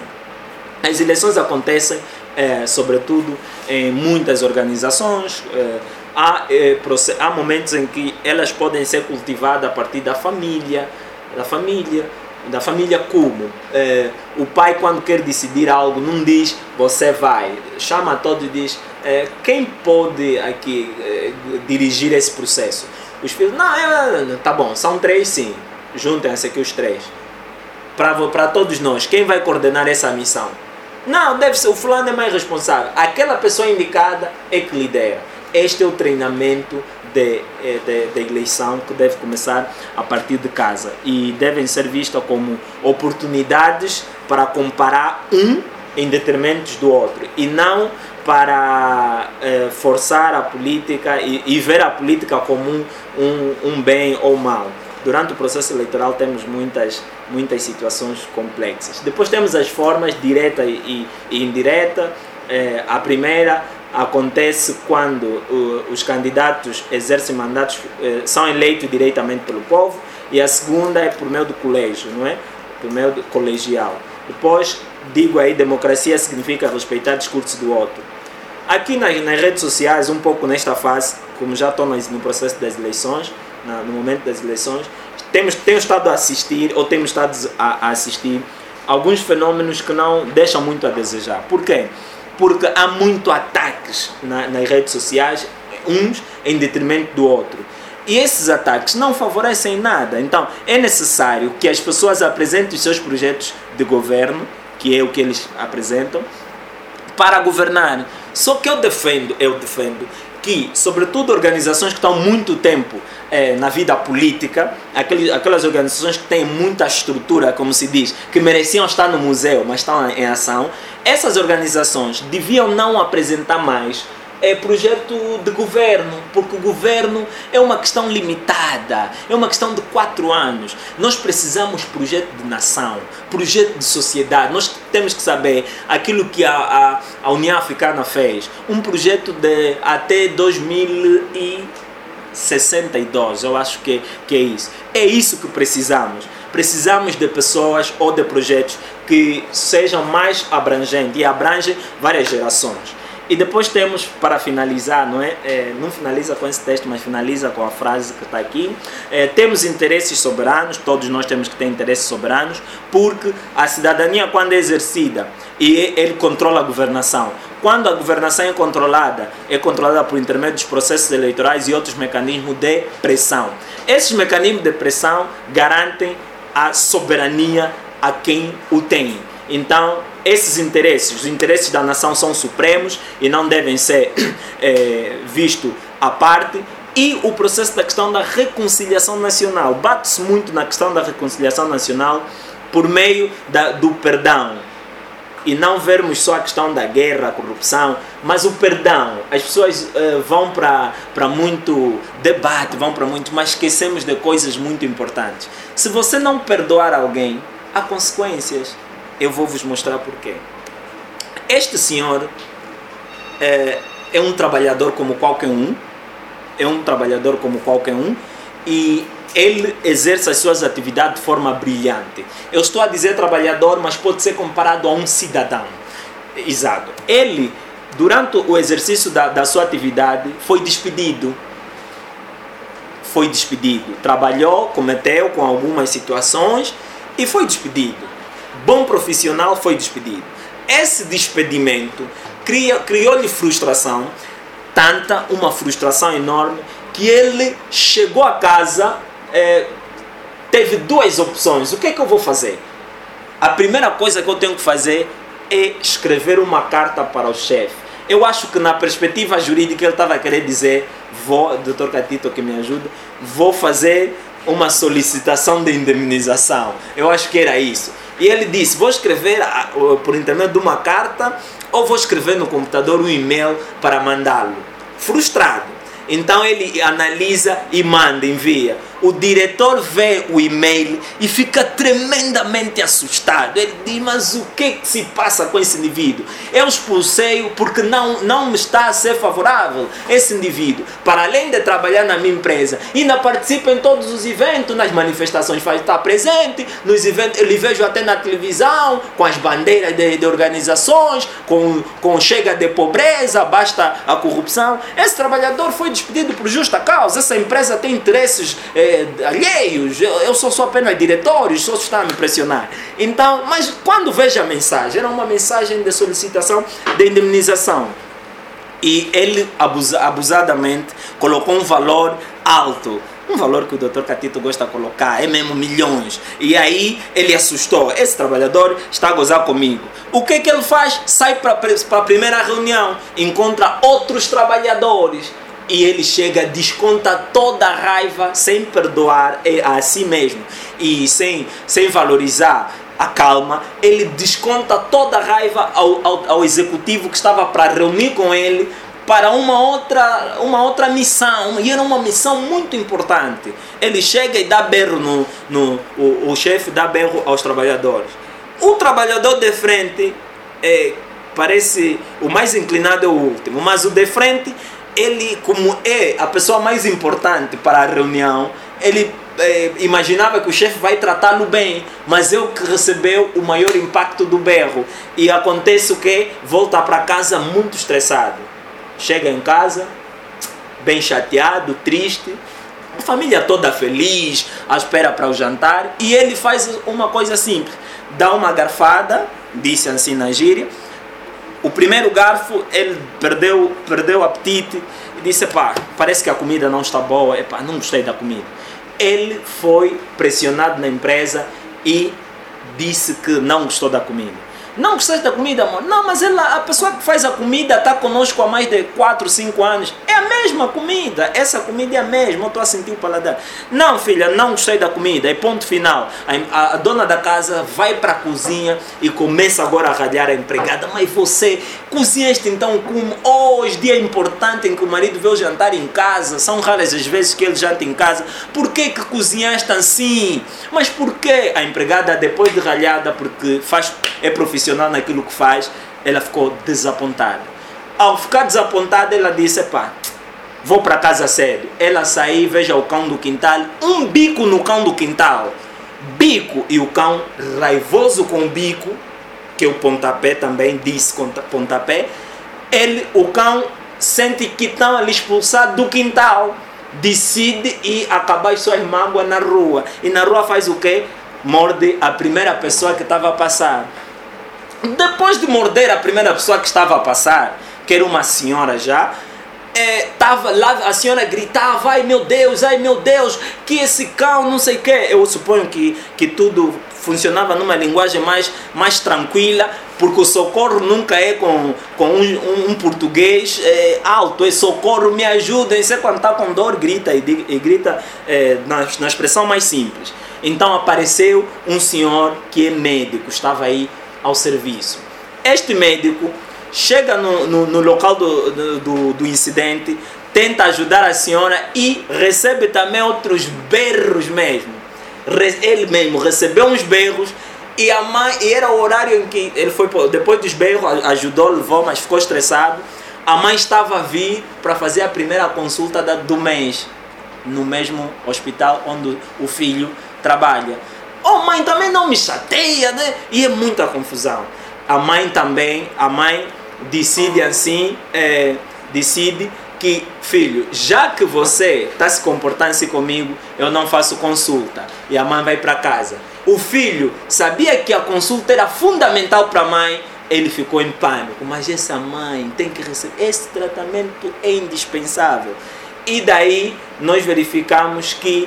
As eleições acontecem, é, sobretudo, em muitas organizações. É, há, é, há momentos em que elas podem ser cultivadas a partir da família, da família, da família como? É, o pai, quando quer decidir algo, não diz, você vai. Chama todos e diz, é, quem pode aqui é, dirigir esse processo? Os filhos, não, é, tá bom, são três sim, juntem-se aqui os três. Para todos nós, quem vai coordenar essa missão? Não, deve ser, o fulano é mais responsável. Aquela pessoa indicada é que lidera. Este é o treinamento de, de, de eleição que deve começar a partir de casa. E devem ser vistas como oportunidades para comparar um em detrimento do outro. E não para eh, forçar a política e, e ver a política como um, um, um bem ou mal. Durante o processo eleitoral temos muitas, muitas situações complexas. Depois temos as formas direta e, e indireta. É, a primeira acontece quando uh, os candidatos exercem mandatos, uh, são eleitos diretamente pelo povo, e a segunda é por meio do colégio, não é? Por meio do colegial. Depois, digo aí, democracia significa respeitar o discurso do outro. Aqui nas, nas redes sociais, um pouco nesta fase, como já estou no processo das eleições, Na, no momento das eleições, temos, temos estado a assistir, ou temos estado a, a assistir, alguns fenômenos que não deixam muito a desejar. Por quê? Porque há muito ataques na, nas redes sociais, uns em detrimento do outro. E esses ataques não favorecem nada. Então, é necessário que as pessoas apresentem os seus projetos de governo, que é o que eles apresentam, para governar. Só que eu defendo, eu defendo que, sobretudo, organizações que estão muito tempo eh, na vida política, aqueles, aquelas organizações que têm muita estrutura, como se diz, que mereciam estar no museu, mas estão em ação, essas organizações deviam não apresentar mais é projeto de governo, porque o governo é uma questão limitada, é uma questão de quatro anos. Nós precisamos de projeto de nação, projeto de sociedade. Nós temos que saber aquilo que a, a, a União Africana fez, um projeto de até dois mil e sessenta e dois, eu acho que, que é isso. É isso que precisamos. Precisamos de pessoas ou de projetos que sejam mais abrangentes e abrangem várias gerações. E depois temos, para finalizar, não é? É, não finaliza com esse texto, mas finaliza com a frase que está aqui. É, temos interesses soberanos, todos nós temos que ter interesses soberanos, porque a cidadania, quando é exercida, e ele controla a governação. Quando a governação é controlada, é controlada por intermédio dos processos eleitorais e outros mecanismos de pressão. Esses mecanismos de pressão garantem a soberania a quem o tem. Então, esses interesses, os interesses da nação são supremos e não devem ser é, vistos à parte. E o processo da questão da reconciliação nacional. Bate-se muito na questão da reconciliação nacional por meio da, do perdão. E não vermos só a questão da guerra, a corrupção, mas o perdão. As pessoas uh, vão para muito debate, vão para muito, mas esquecemos de coisas muito importantes. Se você não perdoar alguém, há consequências. Eu vou vos mostrar porquê. Este senhor é, é um trabalhador como qualquer um, é um trabalhador como qualquer um, e ele exerce as suas atividades de forma brilhante. Eu estou a dizer trabalhador, mas pode ser comparado a um cidadão. Exato. Ele, durante o exercício da, da sua atividade, foi despedido. Foi despedido. Trabalhou, cometeu com algumas situações e foi despedido. Bom profissional, foi despedido. Esse despedimento criou-lhe frustração, tanta, uma frustração enorme, que ele chegou a casa, é, teve duas opções. O que é que eu vou fazer? A primeira coisa que eu tenho que fazer é escrever uma carta para o chefe. Eu acho que na perspectiva jurídica ele estava a querer dizer, vou, doutor Catito que me ajuda, vou fazer uma solicitação de indemnização. Eu acho que era isso. E ele disse, vou escrever por intermédio de uma carta ou vou escrever no computador um e-mail para mandá-lo. Frustrado. Então ele analisa e manda, envia. O diretor vê o e-mail e fica tremendamente assustado. Ele diz, mas o que, que se passa com esse indivíduo? Eu expulsei-o porque não, não me está a ser favorável esse indivíduo. Para além de trabalhar na minha empresa, ainda participa em todos os eventos, nas manifestações faz estar presente, nos eventos, eu lhe vejo até na televisão, com as bandeiras de, de organizações, com, com chega de pobreza, basta a corrupção. Esse trabalhador foi despedido por justa causa. Essa empresa tem interesses eh, alheios, eu, eu sou só apenas diretor, os outros estão a me pressionar. Então, mas quando vejo a mensagem, era uma mensagem de solicitação de indemnização. E ele abusa, abusadamente colocou um valor alto, um valor que o doutor Catito gosta de colocar, é mesmo milhões. E aí ele assustou, esse trabalhador está a gozar comigo. O que que ele faz? Sai para a primeira reunião, encontra outros trabalhadores. E ele chega, desconta toda a raiva sem perdoar a si mesmo e sem, sem valorizar a calma. Ele desconta toda a raiva ao, ao, ao executivo que estava para reunir com ele para uma outra, uma outra missão. E era uma missão muito importante. Ele chega e dá berro no, no o, o chefe dá berro aos trabalhadores. O trabalhador de frente é, parece o mais inclinado é o último, mas o de frente, ele, como é a pessoa mais importante para a reunião, ele eh, imaginava que o chefe vai tratá-lo bem, mas ele que recebeu o maior impacto do berro. E acontece o que? Volta para casa muito estressado. Chega em casa, bem chateado, triste, a família toda feliz, à espera para o jantar, e ele faz uma coisa simples, dá uma garfada, disse assim na gíria. O primeiro garfo, ele perdeu, perdeu o apetite e disse, pá, parece que a comida não está boa, epá, não gostei da comida. Ele foi pressionado na empresa e disse que não gostou da comida. Não gostaste da comida, amor? Não, mas ela, a pessoa que faz a comida está conosco há mais de quatro, cinco anos. É a mesma comida. Essa comida é a mesma. Eu estou a sentir o paladar. Não, filha, não gostei da comida. É ponto final. A, a, a dona da casa vai para a cozinha e começa agora a ralhar a empregada. Mas você cozinhaste então como hoje, dia importante em que o marido veio jantar em casa. São raras as vezes que ele janta em casa. Por que que cozinhaste assim? Mas por que? A empregada, depois de ralhada, porque faz, é profissional naquilo que faz, ela ficou desapontada. Ao ficar desapontada, ela disse, pá, vou para casa cedo. Ela saiu, veja o cão do quintal, um bico no cão do quintal. Bico, e o cão raivoso com o bico, que o pontapé também disse pontapé, ele, o cão sente que estão ali expulsado do quintal, decide ir acabar as suas mágoas na rua. E na rua faz o quê? Morde a primeira pessoa que estava a passar. Depois de morder a primeira pessoa que estava a passar, que era uma senhora já, é, tava lá, a senhora gritava, ai meu Deus, ai meu Deus, que esse cão, não sei o quê. Eu suponho que, que tudo funcionava numa linguagem mais, mais tranquila, porque o socorro nunca é com, com um, um, um português é, alto, é socorro, me ajudem. Você quando está com dor, grita, e, e grita é, na, na expressão mais simples. Então apareceu um senhor que é médico, estava aí ao serviço. Este médico chega no, no, no local do, do, do incidente, tenta ajudar a senhora e recebe também outros berros mesmo. Ele mesmo recebeu uns berros e a mãe, e era o horário em que ele foi, depois dos berros, ajudou, levou, mas ficou estressado. A mãe estava a vir para fazer a primeira consulta da, do mês, no mesmo hospital onde o filho trabalha. Oh mãe, também não me chateia, né? E é muita confusão. A mãe também, a mãe decide assim, é, decide que, filho, já que você está se comportando assim comigo, eu não faço consulta. E a mãe vai para casa. O filho sabia que a consulta era fundamental para a mãe, ele ficou em pânico. Mas essa mãe tem que receber, esse tratamento é indispensável. E daí nós verificamos que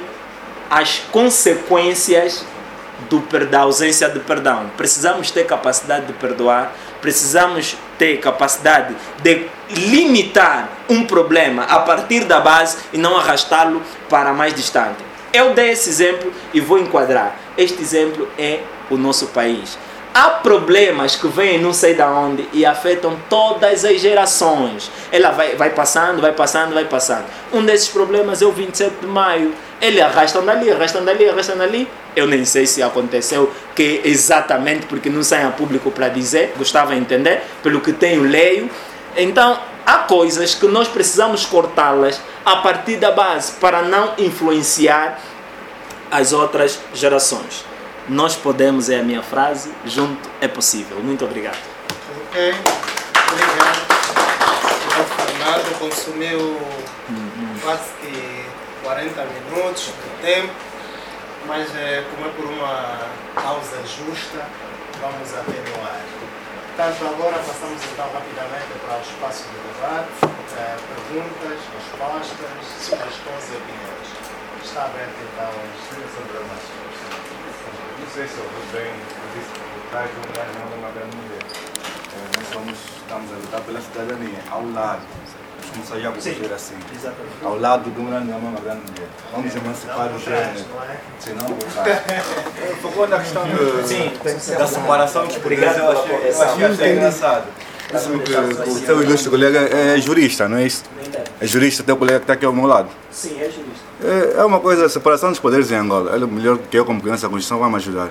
as consequências do, da ausência de perdão. Precisamos ter capacidade de perdoar, precisamos ter capacidade de limitar um problema a partir da base e não arrastá-lo para mais distante. Eu dei esse exemplo e vou enquadrar. Este exemplo é o nosso país. Há problemas que vêm não sei de onde e afetam todas as gerações. Ela vai, vai passando, vai passando, vai passando. Um desses problemas é o vinte e sete de maio. Ele arrasta dali, arrasta dali, arrasta dali. Eu nem sei se aconteceu que exatamente, porque não sai a público para dizer. Gostava de entender, pelo que tenho, leio. Então, há coisas que nós precisamos cortá-las a partir da base para não influenciar as outras gerações. Nós podemos, é a minha frase, junto é possível. Muito obrigado. Ok, obrigado. O Fernando consumiu uhum. quase que quarenta minutos do tempo, mas é, como é por uma causa justa, vamos atenuar. Portanto, agora passamos então rapidamente para o espaço de debate, é, perguntas, respostas, sugestões e opiniões. Está aberto então as Não sei se eu vou bem, eu disse que o pai de um gajo não é uma grande mulher. É, nós somos, estamos a lutar pela cidadania, ao lado. Vamos começar já a dizer assim. Exatamente. Ao lado do grande homem é uma grande mulher. Vamos emancipar o gênero. Senão, o focou na questão de, Sim, da separação dos poderes. Eu achei, eu achei, achei engraçado. Isso que o seu ilustre colega é jurista, não é isso? É jurista, teu colega que está aqui ao meu lado. Sim, é jurista. É uma coisa, a separação dos poderes em Angola. Ele, melhor que eu, como criança, a Constituição vai me ajudar.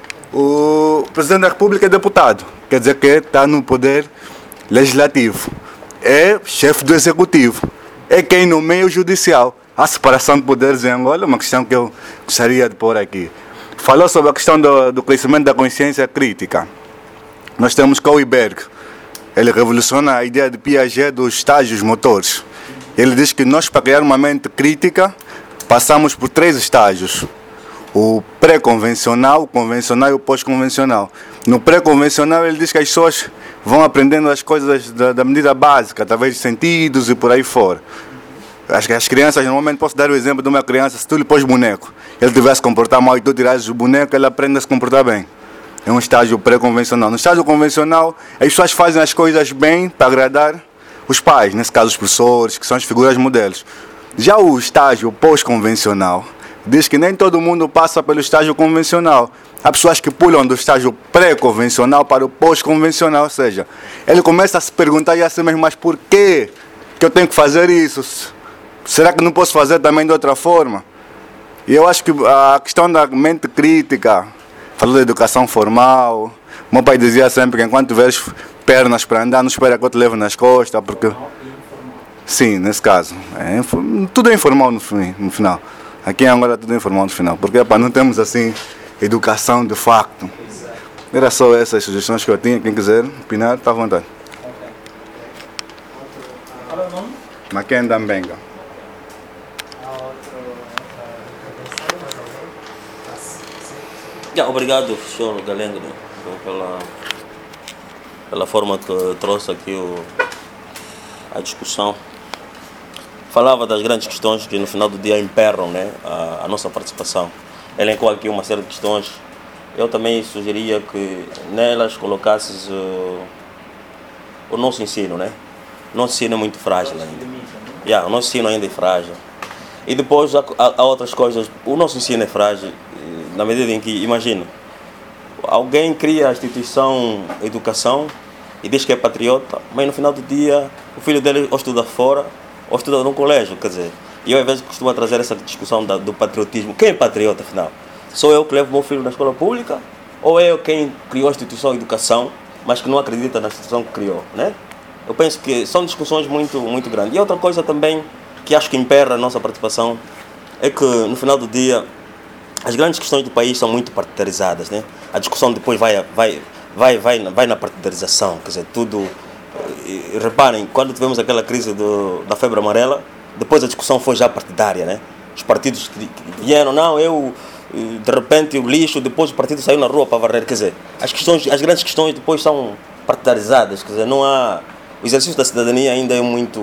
O Presidente da República é deputado, quer dizer que está no poder legislativo. É chefe do executivo. É quem nomeia o judicial. A separação de poderes em Angola é uma questão que eu gostaria de pôr aqui. Falou sobre a questão do, do crescimento da consciência crítica. Nós temos Kohlberg. Ele revoluciona a ideia de Piaget dos estágios motores. Ele diz que nós, para criar uma mente crítica, passamos por três estágios. O pré-convencional, o convencional e o pós-convencional. No pré-convencional ele diz que as pessoas vão aprendendo as coisas da, da medida básica, através de sentidos e por aí fora. Acho que as crianças, normalmente posso dar o exemplo de uma criança, se tu lhe pôs boneco, ele tivesse se comportar mal e tu tirares o boneco, ele aprende a se comportar bem. é um estágio pré-convencional. No estágio convencional, as pessoas fazem as coisas bem para agradar os pais, nesse caso os professores, que são as figuras modelos. Já o estágio pós-convencional diz que nem todo mundo passa pelo estágio convencional. Há pessoas que pulam do estágio pré-convencional para o pós-convencional, ou seja, ele começa a se perguntar e a si mesmo, mas por quê que eu tenho que fazer isso? Será que não posso fazer também de outra forma? E eu acho que a questão da mente crítica, falou da educação formal, meu pai dizia sempre que enquanto tiveres pernas para andar, não espera que eu te leve nas costas, porque... Sim, nesse caso. É, tudo é informal no, fim, no final. Aqui em Angola tudo é informal no final, porque epa, não temos assim educação de facto. Era só essas sugestões que eu tinha, quem quiser opinar, está à vontade. Makenda Mbenga. Yeah, obrigado, senhor Galengo, né, pela, pela forma que trouxe aqui o, a discussão. Falava das grandes questões que no final do dia emperram, né, a, a nossa participação. Elencou aqui uma série de questões. Eu também sugeria que nelas colocasses uh, o nosso ensino, né? O nosso ensino é muito frágil ainda. Yeah, o nosso ensino ainda é frágil. E depois há, há outras coisas. O nosso ensino é frágil na medida em que, imagina, alguém cria a instituição educação e diz que é patriota, mas no final do dia o filho dele ou estuda fora ou estuda num colégio, quer dizer. E eu às vezes costumo trazer essa discussão da, do patriotismo. Quem é patriota, afinal? Sou eu que levo meu filho na escola pública ou é eu quem criou a instituição de educação, mas que não acredita na instituição que criou, né? Eu penso que são discussões muito, muito grandes. E outra coisa também que acho que emperra a nossa participação é que no final do dia as grandes questões do país são muito partidarizadas, né? A discussão depois vai, vai, vai, vai, vai na partidarização, quer dizer, tudo... E, e, reparem, quando tivemos aquela crise do, da febre amarela, depois a discussão foi já partidária, né? Os partidos que vieram, não, eu, de repente, o lixo, depois o partido saiu na rua para varrer, quer dizer, as, questões, as grandes questões depois são partidarizadas, quer dizer, não há... O exercício da cidadania ainda é muito...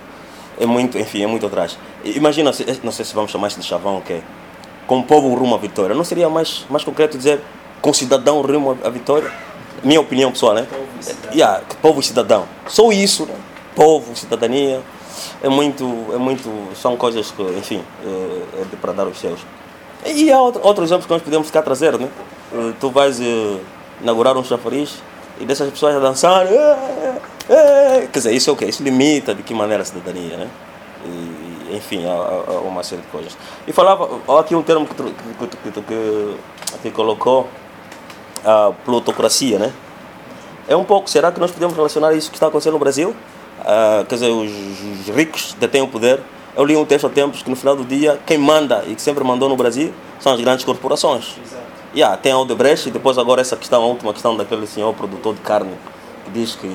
É muito, enfim, é muito atrás. Imagina, não sei se vamos chamar isso de chavão, o quê? Com o povo rumo à vitória. Não seria mais, mais concreto dizer com o cidadão rumo à vitória? Minha opinião pessoal, né? Povo e cidadão. Yeah, povo e cidadão. Só isso, né? Povo, cidadania. É muito, é muito, são coisas que, enfim, é, é para dar os seus. E há outro, outros exemplos que nós podemos ficar a trazer, né? Tu vais uh, inaugurar um chafariz e deixas as pessoas a dançar. É, é, quer dizer, isso é o quê? Isso limita de que maneira a cidadania, né? E, enfim, há, há uma série de coisas. E falava, há aqui um termo que, que, que, que, que, que colocou, a plutocracia, né? É um pouco, será que nós podemos relacionar isso que está acontecendo no Brasil? Uh, quer dizer, os, os ricos detêm o poder. Eu li um texto há tempos que no final do dia, quem manda e que sempre mandou no Brasil são as grandes corporações. Exato. Yeah, tem a Odebrecht e depois agora essa questão, a última questão daquele senhor produtor de carne que diz que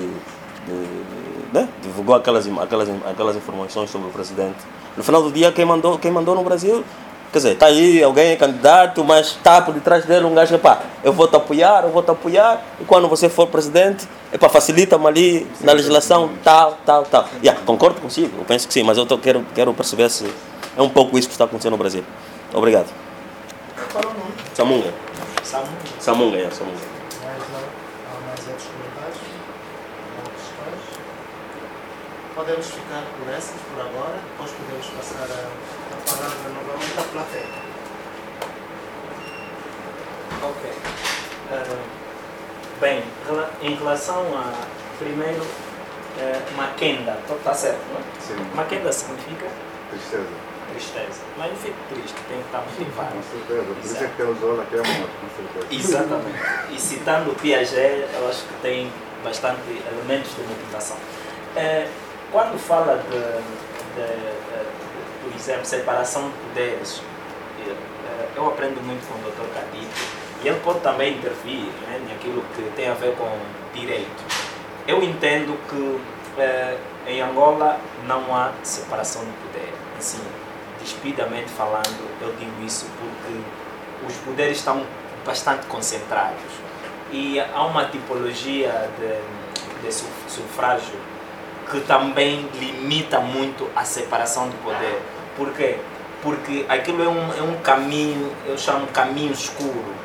de, né, divulgou aquelas, aquelas, aquelas informações sobre o presidente. No final do dia, quem mandou, quem mandou no Brasil, quer dizer, está aí alguém é candidato, mas está por detrás dele um gajo que, pá, eu vou te apoiar, eu vou te apoiar, e quando você for presidente, epá, facilita-me ali na legislação, tal, tal, tal. Yeah, concordo consigo, eu penso que sim, mas eu tô, quero, quero perceber se é um pouco isso que está acontecendo no Brasil. Obrigado. Qual é o nome? Samunga. Samunga. Samunga, é, Samunga. Mais, há mais outros comentários? Outras questões? Podemos ficar por essas por agora, depois podemos passar a, a palavra novamente à plateia. Ok. Uh, bem, rela- em relação a, primeiro, uh, Makenda, está certo, não é? Sim. Makenda significa Tristeza. tristeza. Mas não fico triste, tem que estar motivado. Com certeza. Por isso é que tem o Zola que é morto, com certeza. Exatamente. E citando o Piaget, eu acho que tem bastante elementos de motivação. Eh, quando fala de, de, de, por exemplo, separação de poderes, eh, eu aprendo muito com o doutor Cadito e ele pode também intervir, né, naquilo que tem a ver com direito. Eu entendo que eh, em Angola não há separação de poder. Assim, despidamente falando, eu digo isso porque os poderes estão bastante concentrados e há uma tipologia de, de sufrágio que também limita muito a separação de poder. Por quê? Porque aquilo é um, é um caminho, eu chamo caminho escuro.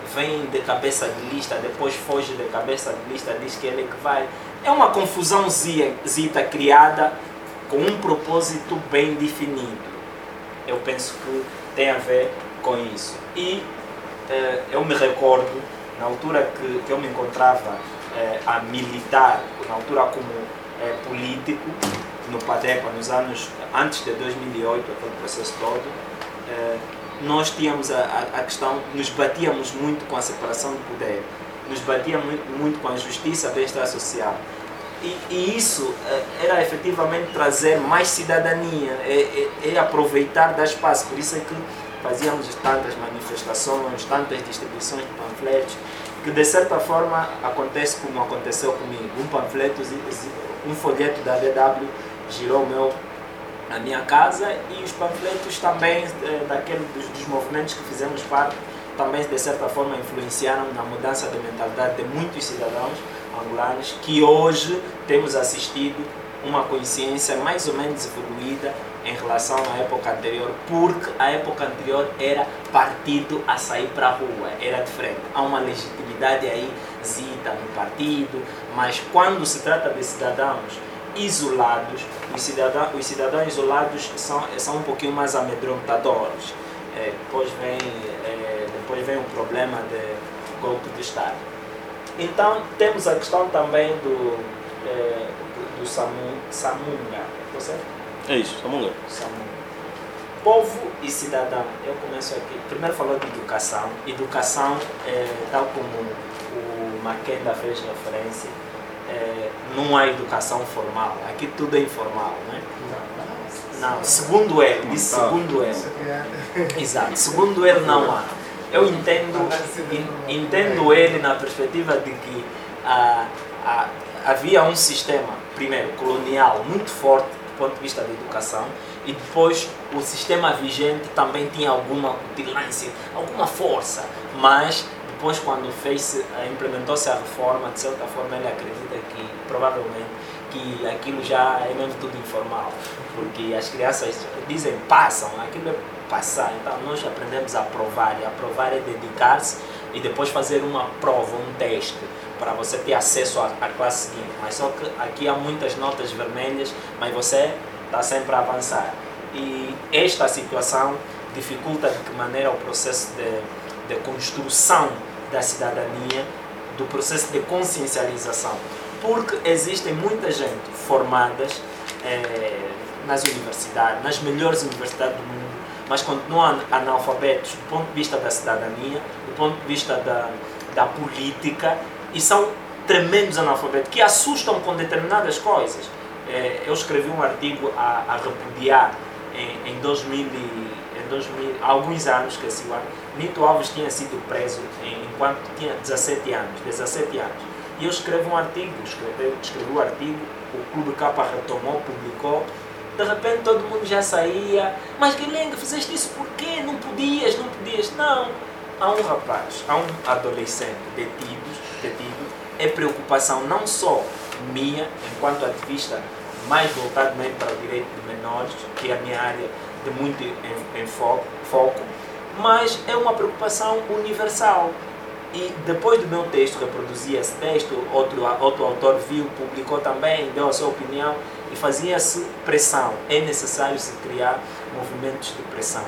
vem de cabeça de lista, depois foge de cabeça de lista, diz que ele é que vai. É uma confusão zita criada com um propósito bem definido. Eu penso que tem a ver com isso. E eh, eu me recordo, na altura que, que eu me encontrava eh, a militar, na altura como eh, político, no PADEPA, nos anos antes de dois mil e oito, aquele processo todo, eh, nós tínhamos a, a, a questão, nos batíamos muito com a separação de poder, nos batíamos muito, muito com a justiça, bem-estar social. E, e isso eh, era efetivamente trazer mais cidadania, é, é, é aproveitar da espaço. Por isso é que fazíamos tantas manifestações, tantas distribuições de panfletos, que de certa forma acontece como aconteceu comigo. Um panfleto, um folheto da D W girou meu, a minha casa, e os panfletos também eh, daquele, dos, dos movimentos que fizemos parte, também de certa forma influenciaram na mudança de mentalidade de muitos cidadãos angolanos, que hoje temos assistido uma consciência mais ou menos evoluída em relação à época anterior, porque a época anterior era partido a sair para a rua, era diferente. Há uma legitimidade aí, zita no partido, mas quando se trata de cidadãos isolados, os cidadãos, os cidadãos isolados são, são um pouquinho mais amedrontadores. É, depois, vem, é, depois vem o problema de golpe de Estado. Então, temos a questão também do, é, do, do Samu, Samunga. Você? É isso, Samunga. Samunga. Povo e cidadão. Eu começo aqui. Primeiro falou de educação. Educação, é, tal como o Maquenda fez referência, é, não há educação formal. Aqui tudo é informal, né? Não, segundo ele, disse segundo ele. Exato, segundo ele não há. Eu entendo, entendo ele na perspectiva de que ah, ah, havia um sistema, primeiro, colonial, muito forte do ponto de vista da educação, e depois o sistema vigente também tinha alguma cutilância, alguma força, mas depois, quando fez, implementou-se a reforma, de certa forma ele acredita que, provavelmente, que aquilo já é mesmo tudo informal, porque as crianças dizem passam, aquilo é passar, então nós aprendemos a provar, e a provar é dedicar-se e depois fazer uma prova, um teste, para você ter acesso à, à classe seguinte. Mas só que aqui há muitas notas vermelhas, mas você está sempre a avançar. E esta situação dificulta de que maneira o processo de, de construção da cidadania, do processo de consciencialização. Porque existem muita gente formadas eh, nas universidades, nas melhores universidades do mundo, mas continuam analfabetos do ponto de vista da cidadania, do ponto de vista da, da política, e são tremendos analfabetos, que assustam com determinadas coisas. Eh, eu escrevi um artigo a, a repudiar em, em, dois mil, em dois mil, há alguns anos, que esse ano, Nito Alves tinha sido preso em, enquanto tinha dezassete anos, dezassete anos. E eu escrevo um artigo, escrevi, escrevi o artigo, o Clube Capa retomou, publicou, de repente todo mundo já saía, mas Guilherme, fizeste isso por quê? Não podias, não podias. Não, há um rapaz, há um adolescente detido, detido, é preocupação não só minha, enquanto ativista, mais voltado mesmo para o direito de menores, que é a minha área de muito em, em foco, foco, mas é uma preocupação universal. E depois do meu texto, reproduzi esse texto, outro, outro autor viu, publicou também, deu a sua opinião, e fazia-se pressão. É necessário se criar movimentos de pressão.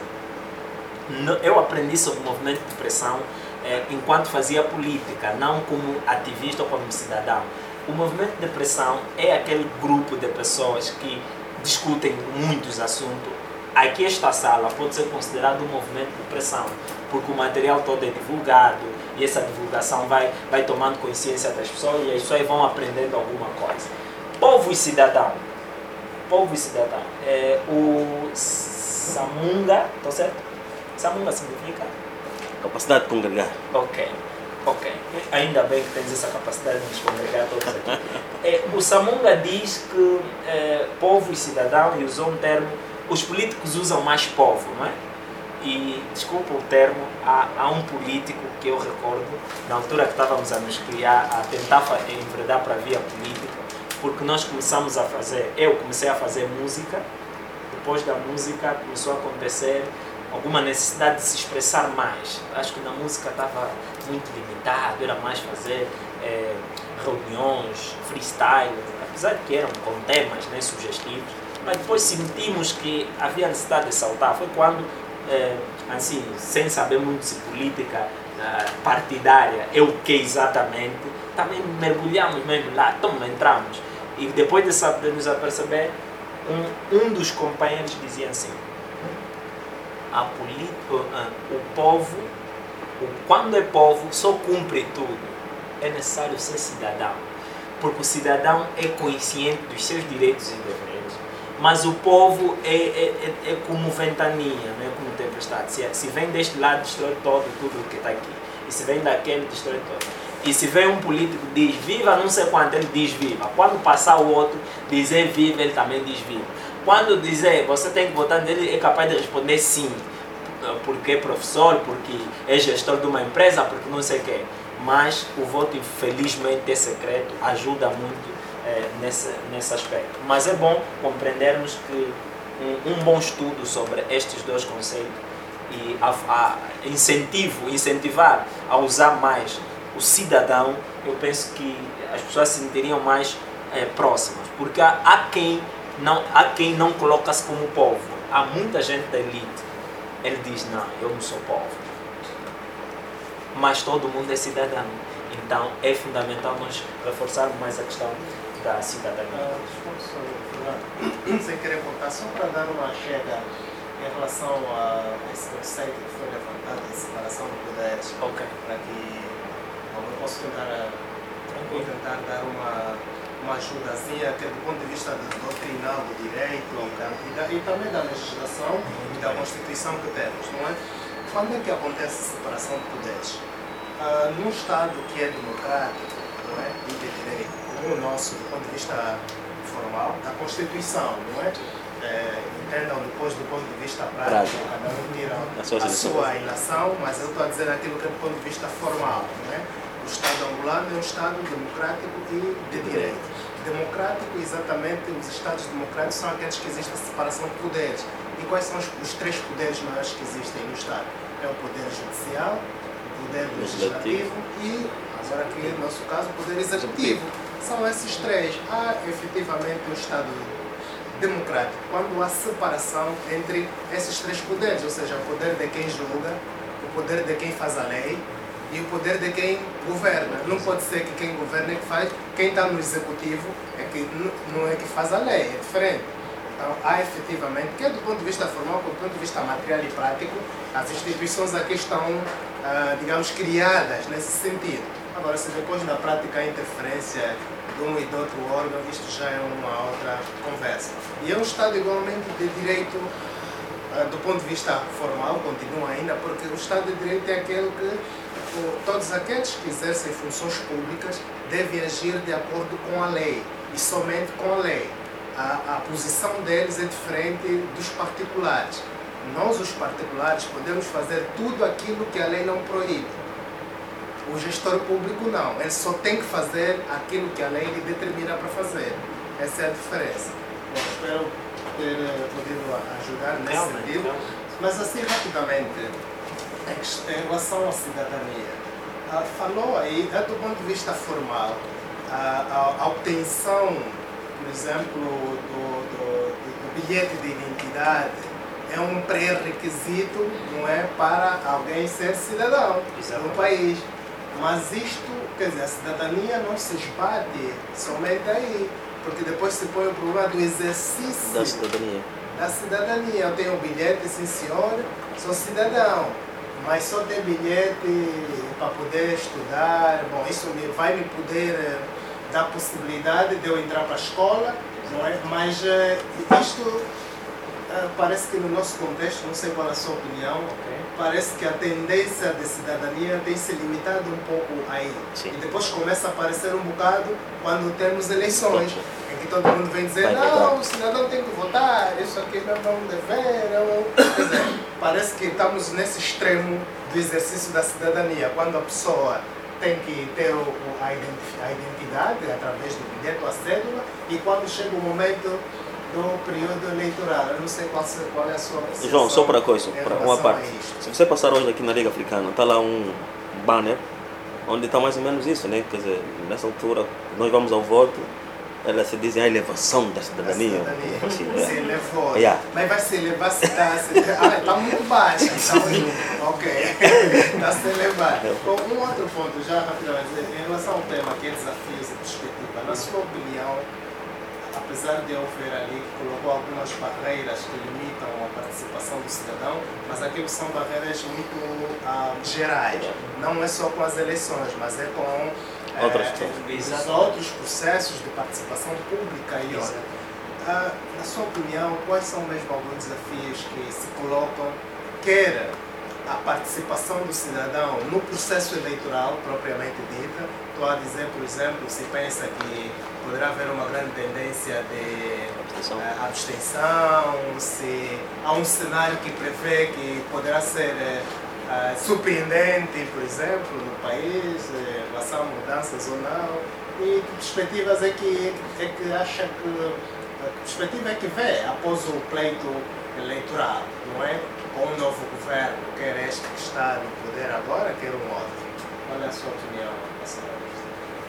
Eu aprendi sobre movimento de pressão eh, enquanto fazia política, não como ativista ou como cidadão. O movimento de pressão é aquele grupo de pessoas que discutem muitos assuntos. Aqui esta sala pode ser considerado um movimento de pressão, porque o material todo é divulgado, e essa divulgação vai, vai tomando consciência das pessoas, e as pessoas vão aprendendo alguma coisa. Povo e cidadão. Povo e cidadão. É, o Samunga, está certo? Samunga significa? Capacidade de congregar. Ok, ok. Ainda bem que tens essa capacidade de nos congregar todos aqui. É, o Samunga diz que é, povo e cidadão, e usou um termo, os políticos usam mais povo, não é? E, desculpa o termo, há, há um político que eu recordo, na altura que estávamos a nos criar, a tentar enveredar para a via política, porque nós começamos a fazer, eu comecei a fazer música, depois da música começou a acontecer alguma necessidade de se expressar mais. Acho que na música estava muito limitado, era mais fazer é, reuniões, freestyle, apesar de que eram com temas, né, sugestivos, mas depois sentimos que havia necessidade de saltar. Foi quando, é, assim, sem saber muito se política partidária é o que exatamente, também mergulhamos mesmo lá, então entramos. E depois de, de nos aperceber, um, um dos companheiros dizia assim: a o povo, o, quando é povo, só cumpre tudo. É necessário ser cidadão, porque o cidadão é consciente dos seus direitos e deveres, mas o povo é, é, é, é como ventania, não é como tempestade. Se, se vem deste lado, destrói todo, tudo o que está aqui. E se vem daquele, destrói todo. E se vem um político diz viva não sei quanto, ele diz viva. Quando passar o outro dizer viva, ele também diz viva. Quando dizer você tem que votar nele, ele é capaz de responder sim, porque é professor, porque é gestor de uma empresa, porque não sei o quê. Mas o voto, infelizmente, é secreto, ajuda muito é, nesse, nesse aspecto. Mas é bom compreendermos que um, um bom estudo sobre estes dois conceitos e a, a incentivo, incentivar a usar mais o cidadão, eu penso que as pessoas se sentiriam mais é, próximas, porque há, há, quem não, há quem não coloca-se como povo. Há muita gente da elite, ele diz, não, eu não sou povo, mas todo mundo é cidadão. Então é fundamental nós reforçarmos mais a questão da cidadania. Uh, sem querer voltar, só para dar uma chega em relação a esse conceito que foi levantado de separação de poderes, okay. Para que eu posso tentar, vou tentar dar uma, uma ajudazinha que do ponto de vista doutrinal do direito e, da, e também da legislação e da Constituição que temos, não é? Quando é que acontece a separação de poderes? Uh, num Estado que é democrático, não é? E de direito, como o nosso, do ponto de vista formal, da Constituição, não é? É, entendam depois do ponto de vista prático, cada um tira a sua, a sua ilação, mas eu estou a dizer aquilo que é do ponto de vista formal, não é? O Estado angolano é um Estado democrático e de direito. Democrático, exatamente, os Estados democráticos são aqueles que existe a separação de poderes. E quais são os, os três poderes maiores que existem no Estado? É o poder judicial, o poder legislativo e, agora aqui no nosso caso, o poder executivo. São esses três. Há efetivamente um Estado democrático quando há separação entre esses três poderes, ou seja, o poder de quem julga, o poder de quem faz a lei e o poder de quem governa. Não pode ser que quem governa é que faz, quem está no executivo é que não é que faz a lei, é diferente. Então há efetivamente, que é do ponto de vista formal, do ponto de vista material e prático, as instituições aqui estão, uh, digamos, criadas nesse sentido. Agora, se depois na prática há interferência de um e de outro órgão, isto já é uma outra conversa. E é um Estado igualmente de direito, uh, do ponto de vista formal, continua ainda, porque o Estado de Direito é aquele que uh, todos aqueles que exercem funções públicas devem agir de acordo com a lei, e somente com a lei. A, a posição deles é diferente dos particulares. Nós, os particulares, podemos fazer tudo aquilo que a lei não proíbe. O gestor público não, ele só tem que fazer aquilo que a lei lhe determina para fazer. Essa é a diferença. Bom, espero ter podido ajudar nesse realmente, sentido. Realmente. Mas assim, rapidamente, em relação à cidadania, falou aí, do ponto de vista formal, a, a, a obtenção, por exemplo, do, do, do bilhete de identidade é um pré-requisito, não é, para alguém ser cidadão do país. Mas isto, quer dizer, a cidadania não se esbate somente aí, porque depois se põe o problema do exercício da cidadania. Da cidadania. Eu tenho um bilhete, sim senhor, sou cidadão, mas só tenho bilhete para poder estudar. Bom, isso vai me poder dar a possibilidade de eu entrar para a escola, não é? Mas isto parece que no nosso contexto, não sei qual é a sua opinião, okay. Parece que a tendência de cidadania tem se limitado um pouco aí. Sim. E depois começa a aparecer um bocado quando temos eleições, em que todo mundo vem dizer, não, o cidadão tem que votar, isso aqui não é um dever. É um... Quer dizer, parece que estamos nesse extremo do exercício da cidadania, quando a pessoa tem que ter o, a identidade através do bilhete ou a cédula, e quando chega o momento do período eleitoral. Eu não sei qual, qual é a sua apreciação. João, só para coisa, em para relação uma a parte. isto. Se você passar hoje aqui na Liga Africana, está lá um banner onde está mais ou menos isso, né? Quer dizer, nessa altura, nós vamos ao voto, ela se diz a elevação da cidadania. Da cidadania. Assim, Se é. elevou. Yeah. Mas vai se elevar se está... Ah, está muito baixa. Então, ok. Está se elevar. Bom, um outro ponto, já rapidamente, em relação ao tema que é desafios e perspectiva, na sua opinião, apesar de eu ver ali que colocou algumas barreiras que limitam a participação do cidadão, mas aquilo são barreiras muito ah, gerais. Não é só com as eleições, mas é com eh, Outras os outros processos de participação pública. E olha, ah, na sua opinião, quais são mesmo alguns desafios que se colocam, quer a participação do cidadão no processo eleitoral propriamente dita? Estou a dizer, por exemplo, se pensa que poderá haver uma grande tendência de abstenção, uh, abstenção se há um cenário que prevê que poderá ser uh, surpreendente, por exemplo, no país, em relação a mudanças ou não, e que perspectivas é que, é que acha que, que perspectiva é que vê após o pleito eleitoral, não é? Com um novo governo, quer este que está no poder agora, quer um outro. Qual é a sua opinião em relação a isto?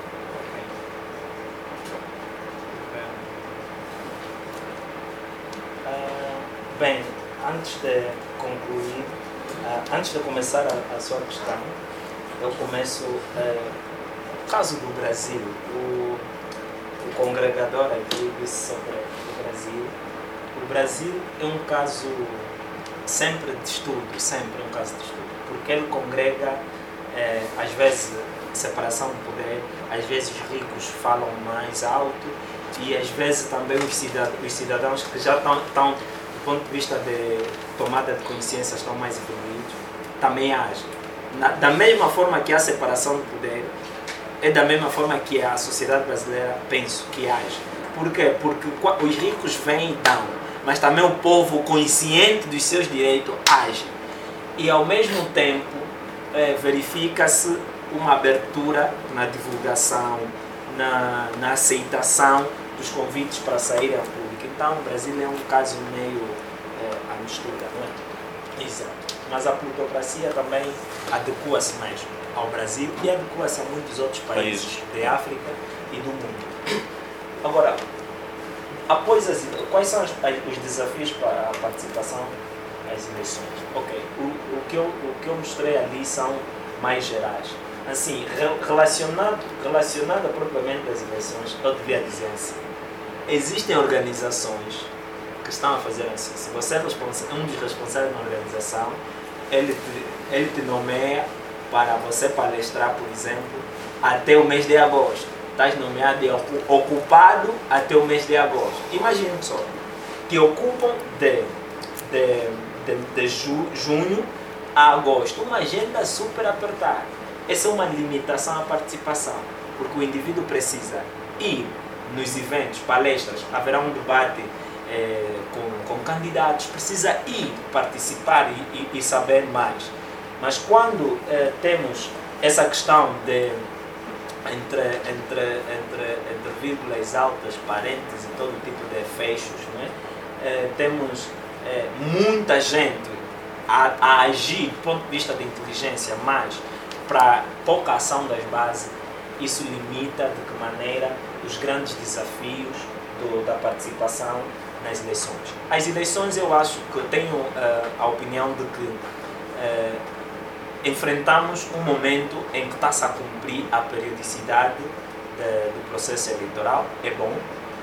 Uh, bem, antes de concluir, uh, antes de começar a, a sua questão, eu começo uh, o caso do Brasil. O, o congregador aqui disse sobre o Brasil. O Brasil é um caso sempre de estudo, sempre um caso de estudo, porque ele congrega, eh, às vezes, separação de poder, às vezes os ricos falam mais alto e às vezes também os cidadãos, os cidadãos que já estão, estão, do ponto de vista de tomada de consciência, estão mais evoluídos, também agem. Na, da mesma forma que há separação de poder, é da mesma forma que a sociedade brasileira, penso, que age. Por quê? Porque os ricos vêm e dão, mas também o povo consciente dos seus direitos age. E ao mesmo tempo eh, verifica-se uma abertura na divulgação, na, na aceitação dos convites para sair à pública. Então o Brasil é um caso meio eh, à mistura, não é? Exato. Mas a plutocracia também adequa-se mesmo ao Brasil e adequa-se a muitos outros países, países de África e do mundo. Agora, após as, quais são os, os desafios para a participação nas eleições? Ok, o, o, que eu, o que eu mostrei ali são mais gerais. Assim, relacionado, relacionado propriamente às eleições, eu devia dizer assim, existem organizações que estão a fazer assim. Se você é um dos responsáveis na organização, ele te, ele te nomeia para você palestrar, por exemplo, até o mês de agosto. Estás nomeado de ocupado até o mês de agosto. Imaginem só, que ocupam de, de, de, de ju, junho a agosto. Uma agenda super apertada. Essa é uma limitação à participação, porque o indivíduo precisa ir nos eventos, palestras, haverá um debate eh, com, com candidatos, precisa ir participar e, e, e saber mais. Mas quando eh, temos essa questão de Entre, entre, entre, entre vírgulas altas, parênteses e todo tipo de fechos, não é? Eh, temos eh, muita gente a, a agir do ponto de vista de inteligência, mas para pouca ação das bases, isso limita de que maneira os grandes desafios do, da participação nas eleições. As eleições, eu acho que eu tenho uh, a opinião de que uh, enfrentamos um momento em que está-se a cumprir a periodicidade de, do processo eleitoral, é bom,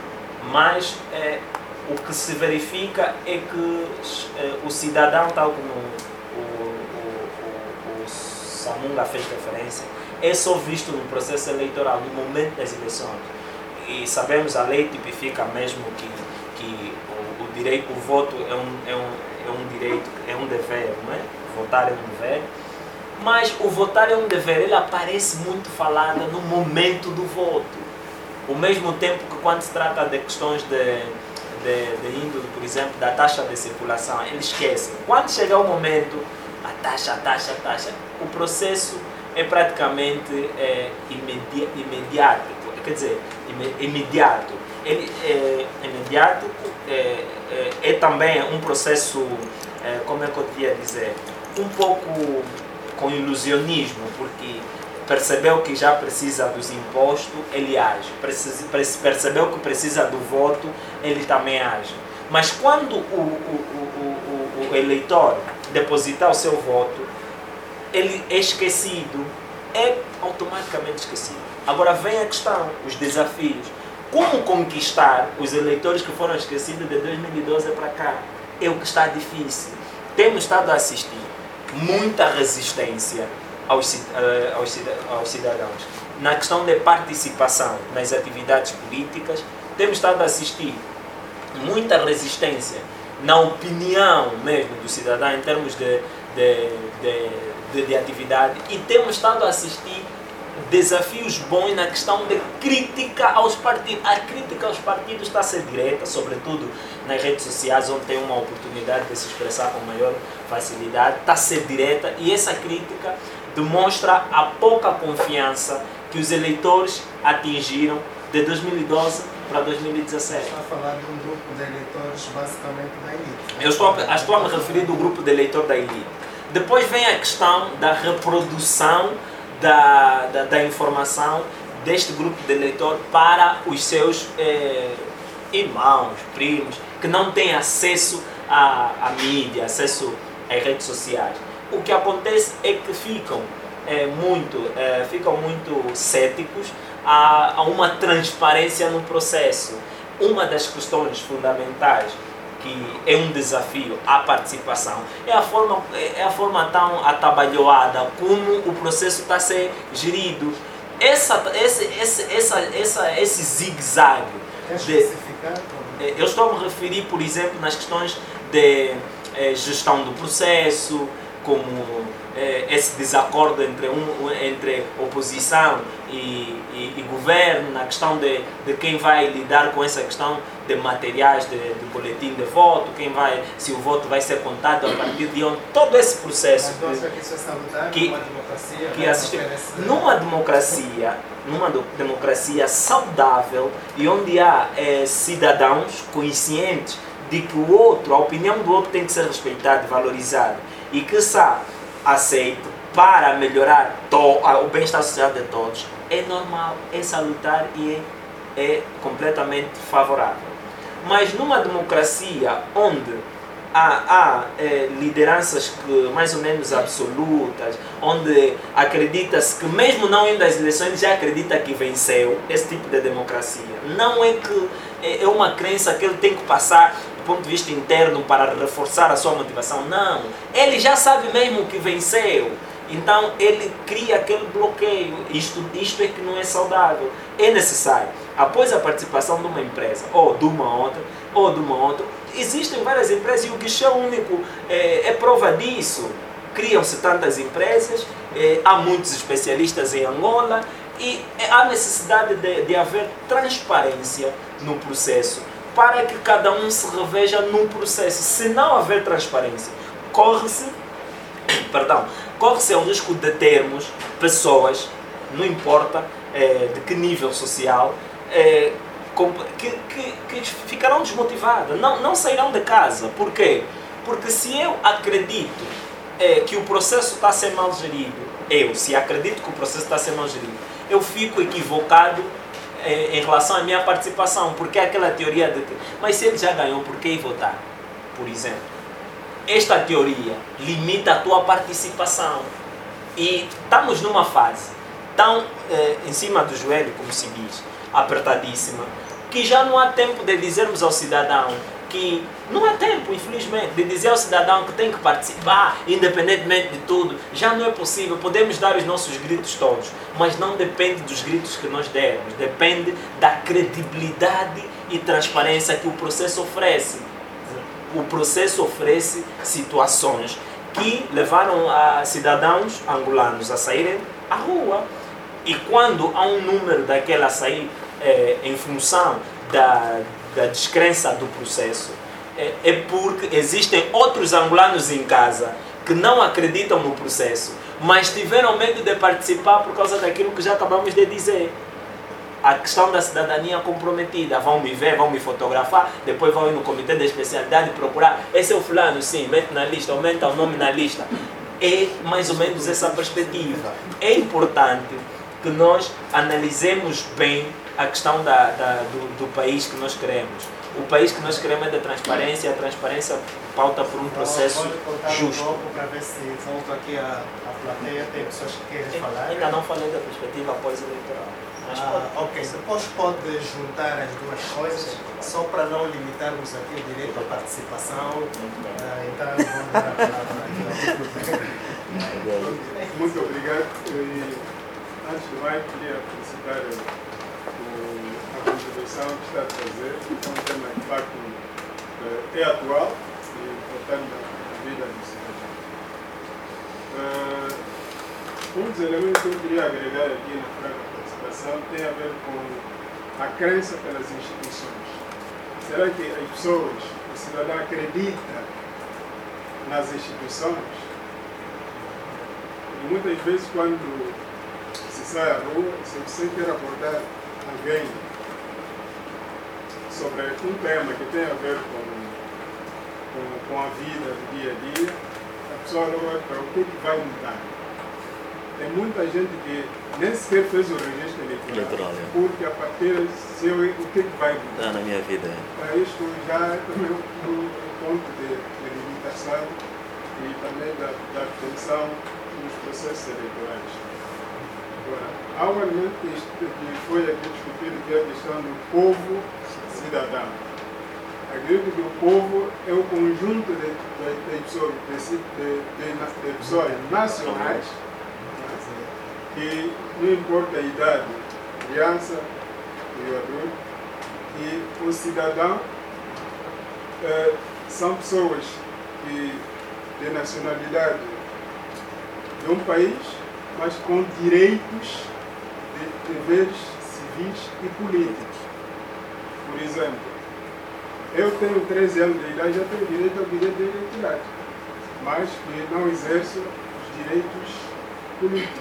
mas eh, o que se verifica é que eh, o cidadão, tal como o, o, o, o Samunga fez referência, é só visto no processo eleitoral, no momento das eleições. E sabemos, a lei tipifica mesmo que, que o, o, direito, o voto é um, é, um, é um direito, é um dever, não é? Votar é um dever. Mas o votar é um dever, ele aparece muito falado no momento do voto. Ao mesmo tempo que quando se trata de questões de, de, de índole, por exemplo, da taxa de circulação, ele esquece. Quando chegar o momento, a taxa, a taxa, a taxa, o processo é praticamente é, imedi imediato. Quer dizer, imediato. ele é imediático, é, é, é também um processo, é, como é que eu devia dizer, um pouco com ilusionismo, porque percebeu que já precisa dos impostos, ele age. Percebeu que precisa do voto, ele também age. Mas quando o, o, o, o, o eleitor depositar o seu voto, ele é esquecido, é automaticamente esquecido. Agora vem a questão, os desafios. Como conquistar os eleitores que foram esquecidos de dois mil e doze para cá? É o que está difícil. Temos estado a assistir muita resistência aos, aos, aos cidadãos. Na questão de participação nas atividades políticas, temos estado a assistir muita resistência na opinião mesmo do cidadão em termos de, de, de, de, de atividade, e temos estado a assistir desafios bons na questão de crítica aos partidos. A crítica aos partidos está a ser direta, sobretudo nas redes sociais, onde tem uma oportunidade de se expressar com maior facilidade, está a ser direta, e essa crítica demonstra a pouca confiança que os eleitores atingiram de dois mil e doze para dois mil e dezassete. Está a falar de um grupo de eleitores basicamente da elite. Eu estou, a, estou a me referir do grupo de eleitor da elite. Depois vem a questão da reprodução da, da, da informação deste grupo de eleitor para os seus eh, irmãos, primos, que não têm acesso à, à mídia, acesso às redes sociais. O que acontece é que ficam é, muito, é, ficam muito céticos a, a uma transparência no processo. Uma das questões fundamentais que é um desafio à participação é a forma, é a forma tão atabalhoada como o processo está a ser gerido. Essa, esse, esse, essa, essa, esse zigue-zague. Eu estou a me referir, por exemplo, nas questões de é, gestão do processo, como eh, esse desacordo entre, um, entre oposição e, e, e governo, na questão de, de quem vai lidar com essa questão de materiais de, de boletim de voto, quem vai, se o voto vai ser contado a partir de onde, todo esse processo Mas que, que isso é salutar que, numa democracia, que assiste, numa democracia, numa do, democracia saudável e onde há eh, cidadãos conscientes de que o outro, a opinião do outro tem que ser respeitada e valorizada, e que se aceite para melhorar to, o bem-estar social de todos, é normal, é salutar e é, é completamente favorável. Mas numa democracia onde há, há é, lideranças que, mais ou menos absolutas, onde acredita-se que mesmo não indo às eleições já acredita que venceu, esse tipo de democracia, não é que é, é uma crença que ele tem que passar do ponto de vista interno para reforçar a sua motivação, não, ele já sabe mesmo que venceu, então ele cria aquele bloqueio. Isto, isto é que não é saudável. É necessário, após a participação de uma empresa ou de uma outra, ou de uma outra, existem várias empresas e o guichê único é, é prova disso. Criam-se tantas empresas, é, há muitos especialistas em Angola e é, há necessidade de, de haver transparência no processo, para que cada um se reveja no processo. Se não haver transparência, corre-se, perdão, corre-se o risco de termos pessoas, não importa é, de que nível social, é, que, que, que ficarão desmotivadas, não, não sairão de casa. Por quê? Porque se eu acredito é, que o processo está a ser mal gerido, eu, se acredito que o processo está a ser mal gerido, eu fico equivocado em relação à minha participação, porque é aquela teoria de que, mas se ele já ganhou, por que ir votar? Por exemplo, esta teoria limita a tua participação e estamos numa fase tão eh, em cima do joelho, como se diz, apertadíssima, que já não há tempo de dizermos ao cidadão que não há tempo, infelizmente, de dizer ao cidadão que tem que participar, independentemente de tudo. Já não é possível. Podemos dar os nossos gritos todos, mas não depende dos gritos que nós dermos, depende da credibilidade e transparência que o processo oferece. O processo oferece situações que levaram a cidadãos angolanos a saírem à rua. E quando há um número daquele a sair é, em função da da descrença do processo, é, é porque existem outros angolanos em casa que não acreditam no processo, mas tiveram medo de participar por causa daquilo que já acabamos de dizer. a questão da cidadania comprometida. Vão me ver, vão me fotografar, depois vão ir no comitê de especialidade procurar. Esse é o fulano, sim, mete na lista, aumenta o nome na lista. É mais ou menos essa perspectiva. É importante que nós analisemos bem a questão da, da, do, do país que nós queremos. O país que nós queremos é da transparência, a transparência pauta por um processo justo. Um pouco para ver se volto aqui a, a plateia, tem pessoas que querem falar. Ainda não falei da perspectiva pós-eleitoral. Ah, ok, depois pode juntar as duas coisas, só para não limitarmos aqui o direito à participação. Ah, então, vou dar a palavra aqui. Muito obrigado. E, antes de mais, queria felicitar o, a contribuição que está a trazer. É um tema de facto é atual e importante na vida do cidadão. Uh, um dos elementos que eu queria agregar aqui na frase tem a ver com a crença pelas instituições. Será que as pessoas, o cidadão acredita nas instituições? E muitas vezes quando se sai à rua, se você quer abordar alguém sobre um tema que tem a ver com, com, com a vida do dia a dia, a pessoa logo para o que, que vai mudar. Tem muita gente que nem sequer fez o registro eleitoral, Eleitoral, é. porque a partir de ser o que, que vai mudar. Ah, na minha vida. Para isto já é também um, um ponto de, de limitação e também da, da atenção nos processos eleitorais. Agora, há um elemento que, que foi aqui discutido, que é a questão do povo cidadão. Acredito que o povo é o conjunto de, de, de, pessoas, de, de, de, de pessoas nacionais, que não importa a idade, criança e adulto, e o cidadão eh, são pessoas que, de nacionalidade de um país, mas com direitos de deveres civis e políticos. Por exemplo, eu tenho treze anos de idade, já tenho direito ao direito de identidade, mas que não exerço os direitos políticos.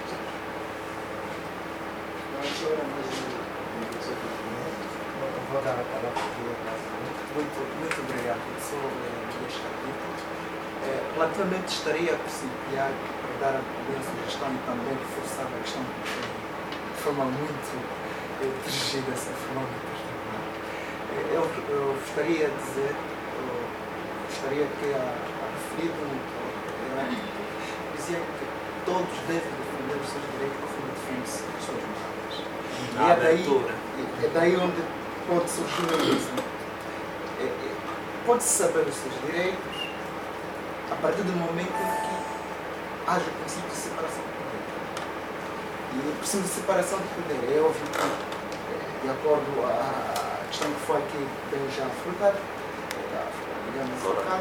Vou dar a palavra aqui. Muito, muito obrigado, professor Dias Capito. É, relativamente estaria a principiar para dar a minha sugestão e também reforçar a questão de forma muito é, dirigida essa forma muito é, eu, eu gostaria de dizer, eu gostaria que a, a referido é, dizia que todos devem defender os seus direitos conforme defende-se as suas morales. E é daí, é daí onde pode surgir o mesmo. É, é, pode-se saber os seus direitos a partir do momento em que haja o princípio de separação de poder. E o princípio de separação de poder é óbvio que, de acordo à questão que foi aqui bem já afrontada, digamos, afrontada,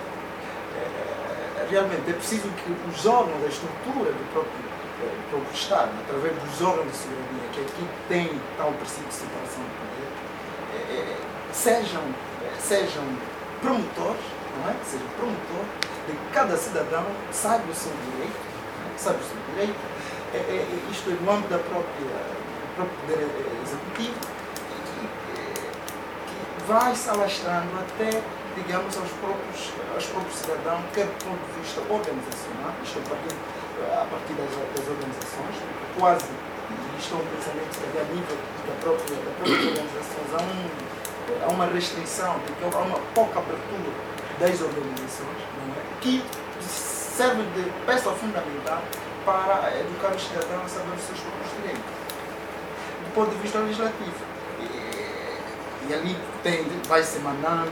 é, realmente é preciso que os órgãos da estrutura do próprio, do próprio Estado, através dos órgãos de soberania, que aqui tem tal princípio de separação de poder, é, sejam, sejam promotores, não é? Sejam promotores de que cada cidadão saiba o seu direito, sabe o seu direito, é, é, isto é no âmbito da própria, do próprio poder executivo, que, que vai se alastrando até, digamos, aos próprios, aos próprios cidadãos, quer do ponto de vista organizacional, isto é a partir, a partir das, das organizações, quase, e isto é um pensamento que a nível da própria, da própria organizações, há, um, há uma restrição, porque há uma pouca abertura das organizações, não é? Que servem de peça fundamental para educar os cidadãos a saber os seus próprios direitos. Do ponto de vista legislativo, e, e ali tem, vai-se emanando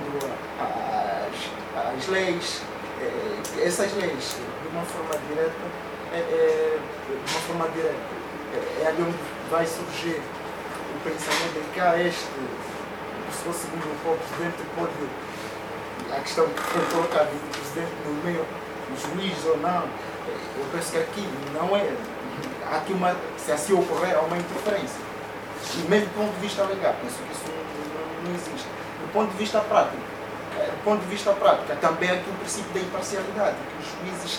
as, as leis, essas leis, de uma forma direta, é, é, de uma forma direta, é, é ali onde vai surgir o pensamento de que há este, se fosse segundo o presidente, pode. A questão que foi colocada do presidente no meio, o juiz ou não, eu penso que aqui não é. Há aqui uma, se assim ocorrer, há uma interferência. E mesmo do ponto de vista legal, penso que isso não, não existe. Do ponto de vista prático, do ponto de vista prático, também há aqui o princípio da imparcialidade, que os juízes,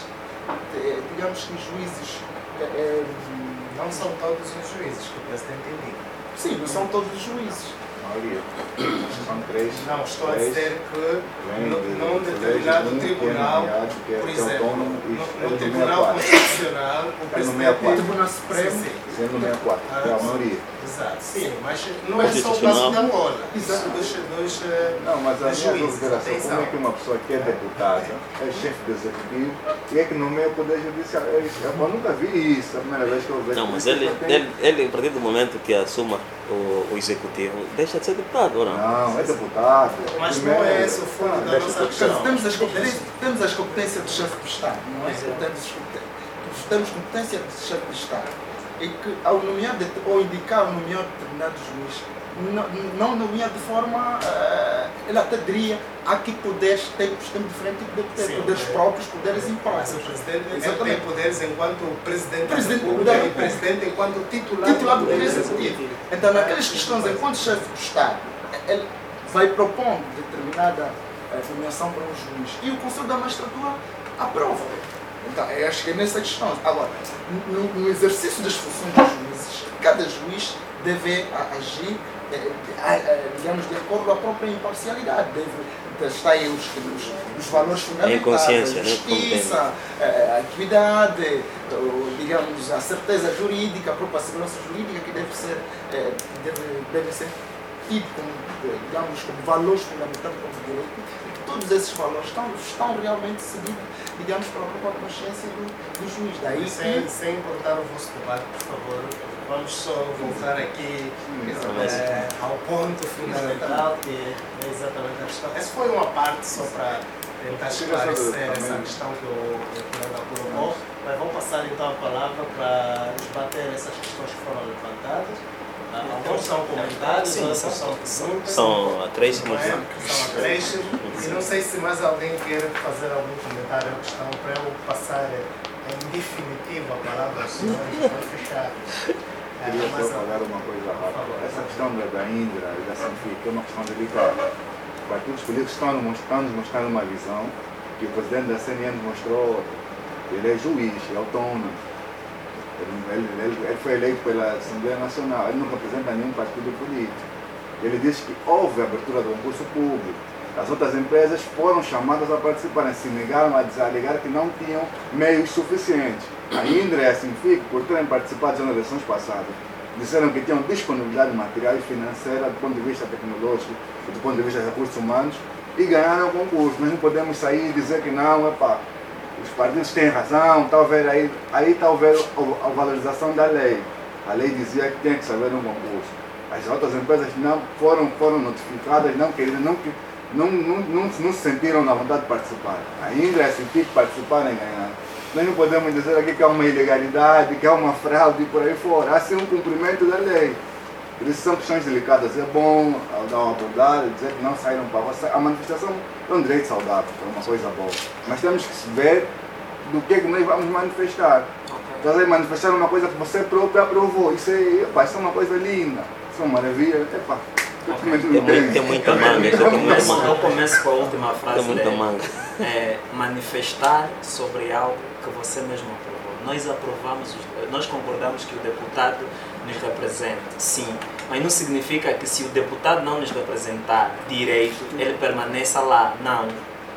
digamos que os juízes. É, não são todos os juízes que o presidente indica. Sim, não são todos os juízes. maioria. São três. Não, estou a três, dizer que vem no- de- num de determinado colégio, um que é tribunal, nomeado, que é por exemplo, autônomo, e no, é no do Tribunal sessenta e quatro. Constitucional, o É no presidente... sessenta e quatro. Tribunal Supremo. Sim, sim. Sendo no sessenta e quatro, que é a maioria. Exato, sim, mas não é só o caso Constitucional. de Angola. Exato. Dos, dos, eh, Não, mas a dos minha juízes, consideração, atenção. como é que uma pessoa que é deputada, é chefe do executivo, e é que no meio poder judicial, é isso. Eu nunca vi isso, a primeira vez que eu vejo. Não, mas Isso ele, só tem- ele, ele, a partir do momento que assuma o, o executivo, deixa de ser deputado, ou não? Não, é deputado. Mas Primeiro- não é esse o fundo Ah, da deixa nossa eu- questão. Temos as competências, temos as competências do chefe de Estado, não é? Temos, as competências- temos competência do chefe de Estado. E que ao nomear de- ou indicar ou nomear determinado juiz, não, não nomear de forma. Uh, ele até diria há aqui poderes, tempos, tempos diferentes de poder, Sim, poderes é. próprios, poderes Mas o impróprios. presidente ele Exatamente. tem poderes enquanto presidente, Presidente da República da e República. presidente enquanto titular, Titular do Poder Poder Executivo. Então, naquelas questões, enquanto chefe do Estado, ele vai propondo determinada eh, nomeação para um juiz e o Conselho da Magistratura aprova. Então, eu acho que é nessa questão. Agora, no, no exercício das funções dos juízes, cada juiz deve a- agir, eh, a- a- digamos, de acordo com a própria imparcialidade. Deve estar aí os, os, os valores fundamentais, consciência, a né? justiça, eh, a equidade, o- digamos, a certeza jurídica, a própria segurança jurídica que deve ser, eh, deve, deve ser tido como, eh, digamos, como valores fundamentais como direito, e que todos esses valores estão, estão realmente seguidos, digamos, pela própria consciência do, do juiz. Daí Sem, que sem cortar o vosso debate, por favor, vamos só voltar aqui eh, ao ponto fundamental, que é exatamente a questão. Essa foi uma parte só para tentar esclarecer essa questão que o que o colega colocou, mas vou passar então a palavra para debater essas questões que foram levantadas. Ah, Alguns são comentários, Sim, outros são- são perguntas. São a três, mas Não é? São acréscimos. E não sei se mais alguém quer fazer algum comentário à questão para eu passar em definitivo a palavra aos senhores para fechar. Ah, Queria mais só alguém? falar uma coisa rápida. Essa questão da, da Indra e da Sanfic é uma questão delicada. Os partidos políticos estão nos mostrando, nos mostrando uma visão que o presidente da C N N mostrou outra. Ele é juiz, é autônomo. Ele, ele, ele, ele foi eleito pela Assembleia Nacional. Ele não representa nenhum partido político. Ele disse que houve abertura do concurso público. As outras empresas foram chamadas a participarem, se negaram a alegar que não tinham meios suficientes. A Indra e a Sinfic, por terem participado das eleições passadas, disseram que tinham disponibilidade material e financeira do ponto de vista tecnológico e do ponto de vista de recursos humanos e ganharam o concurso. Nós não podemos sair e dizer que não, epá, os partidos têm razão, talvez aí, aí talvez a valorização da lei. A lei dizia que tinha que saber um concurso. As outras empresas não foram, foram notificadas, não queriam, não, não, não, não, não se sentiram na vontade de participar. A Indra e a Sinfic participaram e ganharam. Nós não podemos dizer aqui que há uma ilegalidade, que há uma fraude e por aí fora. Há sim um cumprimento da lei. Por isso são questões delicadas. É bom dar uma abordagem, dizer que não saíram para você. A manifestação é um direito saudável, é uma coisa boa. Mas temos que ver do que, é que nós vamos manifestar. Estás a manifestar uma coisa que você próprio aprovou. Isso é, epa, isso é uma coisa linda. Isso é uma maravilha. Epa, tem, muito, tem muita manga. Eu Tem muita começo, eu manga. começo com a última frase Tem muita dele. manga. É, manifestar sobre algo que você mesmo aprovou. Nós aprovamos, os- nós concordamos que o deputado nos representa, sim, mas não significa que se o deputado não nos representar direito, ele permaneça lá. Não.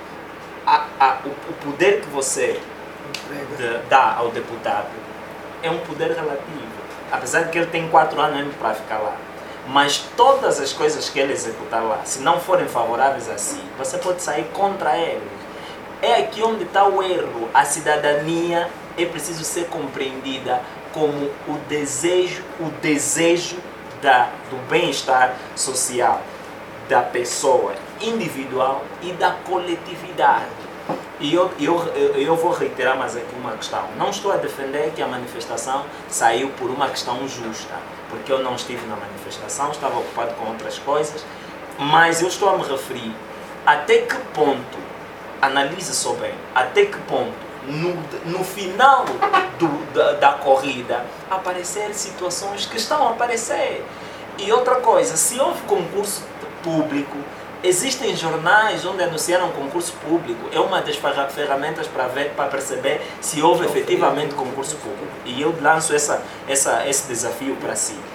A, a, o, o poder que você de- dá ao deputado é um poder relativo. Apesar de que ele tem quatro anos mesmo para ficar lá. Mas todas as coisas que ele executar lá, se não forem favoráveis a si, você pode sair contra ele. É aqui onde está o erro. A cidadania é preciso ser compreendida como o desejo, o desejo da, do bem-estar social da pessoa individual e da coletividade. E eu, eu, eu, eu vou reiterar mais aqui uma questão. Não estou a defender que a manifestação saiu por uma questão justa, porque eu não estive na manifestação, estava ocupado com outras coisas, mas eu estou a me referir até que ponto, analise só bem, até que ponto, no, no final do, da, da corrida, aparecer situações que estão a aparecer. E outra coisa, se houve concurso público, existem jornais onde anunciaram concurso público. É uma das ferramentas para ver, para perceber se houve efetivamente concurso público. E eu lanço essa, essa, esse desafio para si.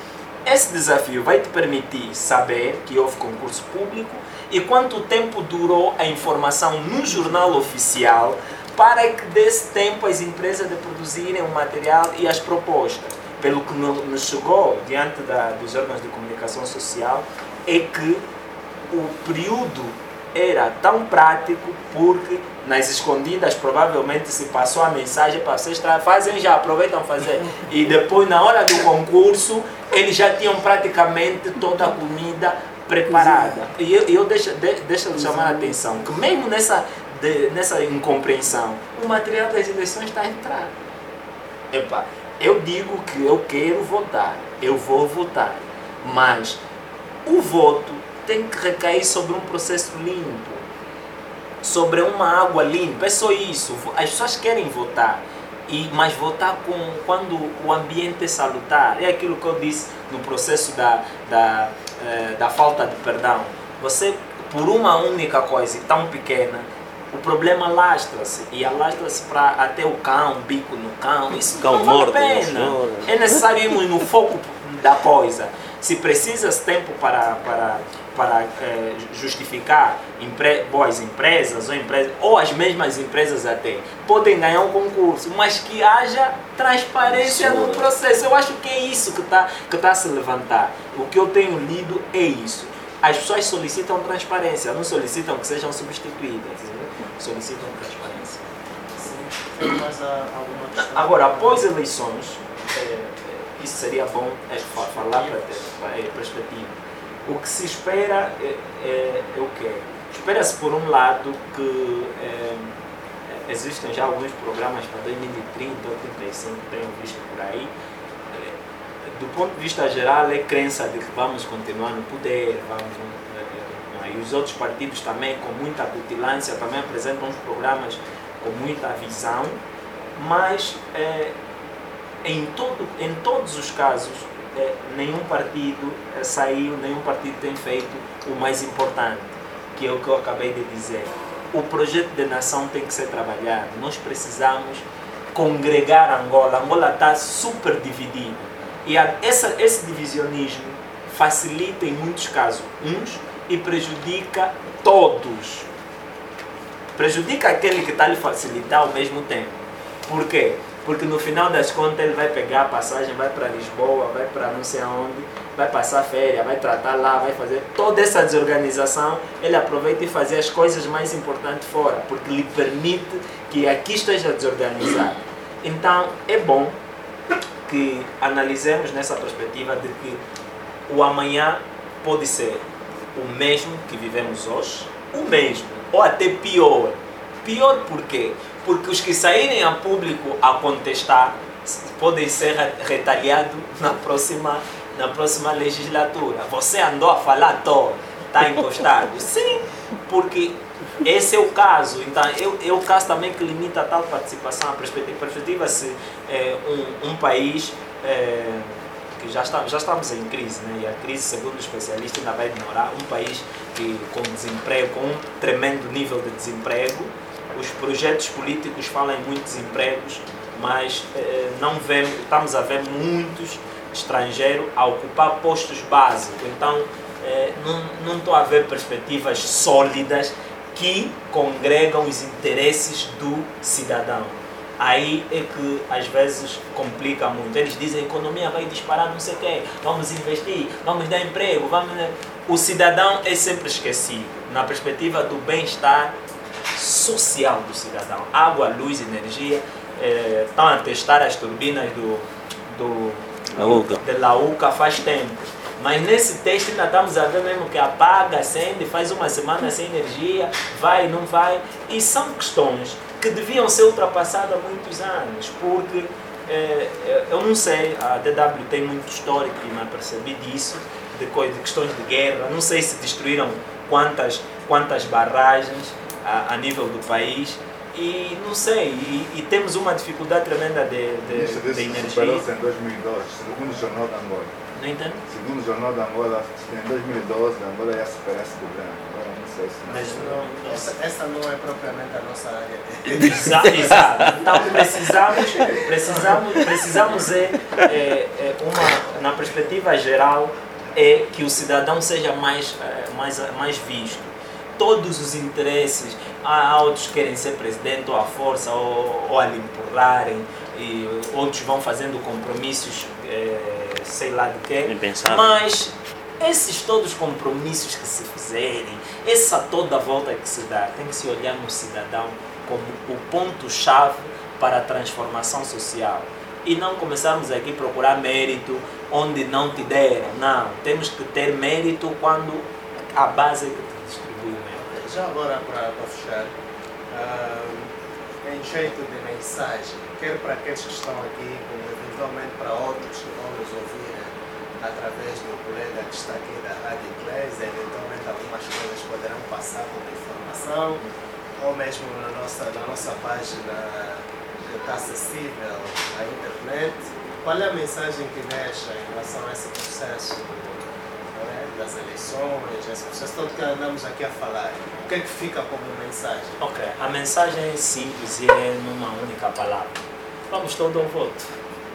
esse desafio vai te permitir saber que houve concurso público e quanto tempo durou a informação no jornal oficial para que desse tempo as empresas de produzirem o material e as propostas. Pelo que nos chegou diante da, dos órgãos de comunicação social, é que o período era tão prático porque nas escondidas provavelmente se passou a mensagem para vocês fazem já, aproveitam fazer. E depois na hora do concurso eles já tinham praticamente toda a comida preparada. E eu, eu deixo, de, deixo de chamar a atenção que mesmo nessa, de, nessa incompreensão, o material das eleições está a entrar. Epa, eu digo que eu quero votar, eu vou votar, mas o voto tem que recair sobre um processo limpo, sobre uma água limpa, é só isso. As pessoas querem votar, e, mas votar com, quando o ambiente é salutar. É aquilo que eu disse no processo da, da, eh, da falta de perdão. Você, por uma única coisa tão pequena, o problema lastra-se, e alastra-se para até o cão, bico no cão, isso Cão não vale a morto, pena. senhora. É necessário irmos no foco da coisa. Se precisas tempo para, para, para eh, justificar empre, boas empresas ou, empresas, ou as mesmas empresas até, podem ganhar um concurso, mas que haja transparência no processo. Eu acho que é isso que está que tá a se levantar. O que eu tenho lido é isso. As pessoas solicitam transparência, não solicitam que sejam substituídas, solicitam transparência. Sim, tem mais a- alguma questão? Agora, após eleições, é, isso seria bom é, fa- falar para ter para, é, perspectiva. O que se espera é, é, é o quê? Espera-se, por um lado, que é, existem já alguns programas para dois mil e trinta ou trinta e cinco, tenho visto por aí. É, do ponto de vista geral, é crença de que vamos continuar no poder, vamos, é, é, e os outros partidos também, com muita cutilância, também apresentam uns programas com muita visão, mas é, em, todo, em todos os casos, é, nenhum partido é, saiu, nenhum partido tem feito o mais importante, que é o que eu acabei de dizer. O projeto de nação tem que ser trabalhado. Nós precisamos congregar Angola. Angola está super dividida. E a, essa, esse divisionismo facilita em muitos casos uns e prejudica todos. Prejudica aquele que está a lhe facilitar ao mesmo tempo. Por quê? Porque no final das contas ele vai pegar a passagem, vai para Lisboa, vai para não sei aonde, vai passar férias, vai tratar lá, vai fazer toda essa desorganização, ele aproveita e faz as coisas mais importantes fora, porque lhe permite que aqui esteja desorganizado. Então é bom que analisemos nessa perspectiva de que o amanhã pode ser o mesmo que vivemos hoje, o mesmo, ou até pior. Pior por quê? Porque os que saírem a público a contestar podem ser retalhados na próxima, na próxima legislatura. Você andou a falar à toa, está encostado. Sim, porque esse é o caso. Então, é, é o caso também que limita a tal participação. A perspectiva, perspectiva se é, um, um país é, que já, está, já estamos em crise, né? E a crise, segundo os especialistas, ainda vai demorar. Um país que, com desemprego, com um tremendo nível de desemprego. Os projetos políticos falam em muitos empregos, mas eh, não vemos, estamos a ver muitos estrangeiros a ocupar postos básicos. Então, eh, não, não estou a ver perspectivas sólidas que congregam os interesses do cidadão. Aí é que às vezes complica muito. Eles dizem a economia vai disparar, não sei o quê, vamos investir, vamos dar emprego, vamos... O cidadão é sempre esquecido na perspectiva do bem-estar social do cidadão. Água, luz, energia, eh, estão a testar as turbinas do, do, Lauca. de Lauca faz tempo. Mas nesse teste ainda estamos a ver mesmo que apaga, acende, faz uma semana sem energia, vai, não vai. E são questões que deviam ser ultrapassadas há muitos anos, porque eh, eu não sei, a D W tem muito histórico e me apercebi disso, de, de questões de guerra, não sei se destruíram quantas, quantas barragens a, a nível do país, E não sei, e, e temos uma dificuldade tremenda de, de, Isso de desse energia. superou-se em dois mil e doze, segundo o Jornal de Angola. Não entendo? Segundo o Jornal de Angola, em dois mil e doze, Angola ia superar esse problema. Agora não sei se não. Mas Não, essa, essa não é propriamente a nossa área. Exato, exato. Então precisamos, precisamos, precisamos é, é, é uma, na perspectiva geral, é que o cidadão seja mais, é, mais, mais visto. Todos os interesses, há outros que querem ser presidente ou à força ou, ou a lhe empurrarem, e outros vão fazendo compromissos, é, sei lá de quê, Impensável. mas esses todos os compromissos que se fizerem, essa toda a volta que se dá, tem que se olhar no cidadão como o ponto-chave para a transformação social. E não começarmos aqui a procurar mérito onde não te deram. Não, temos que ter mérito quando a base é que te distribui o mérito. Já agora, para fechar, ah, em jeito de mensagem, quer para aqueles que estão aqui, como eventualmente para outros que vão nos ouvir através do colega que está aqui da Rádio Inglesa, eventualmente algumas coisas poderão passar como informação, ou mesmo na nossa, na nossa página que está acessível à internet. Qual é a mensagem que deixa em relação a esse processo, não é, das eleições, esse processo todo que andamos aqui a falar? O que é que fica como mensagem? Ok, a mensagem é simples e é numa única palavra. Vamos todos ao voto.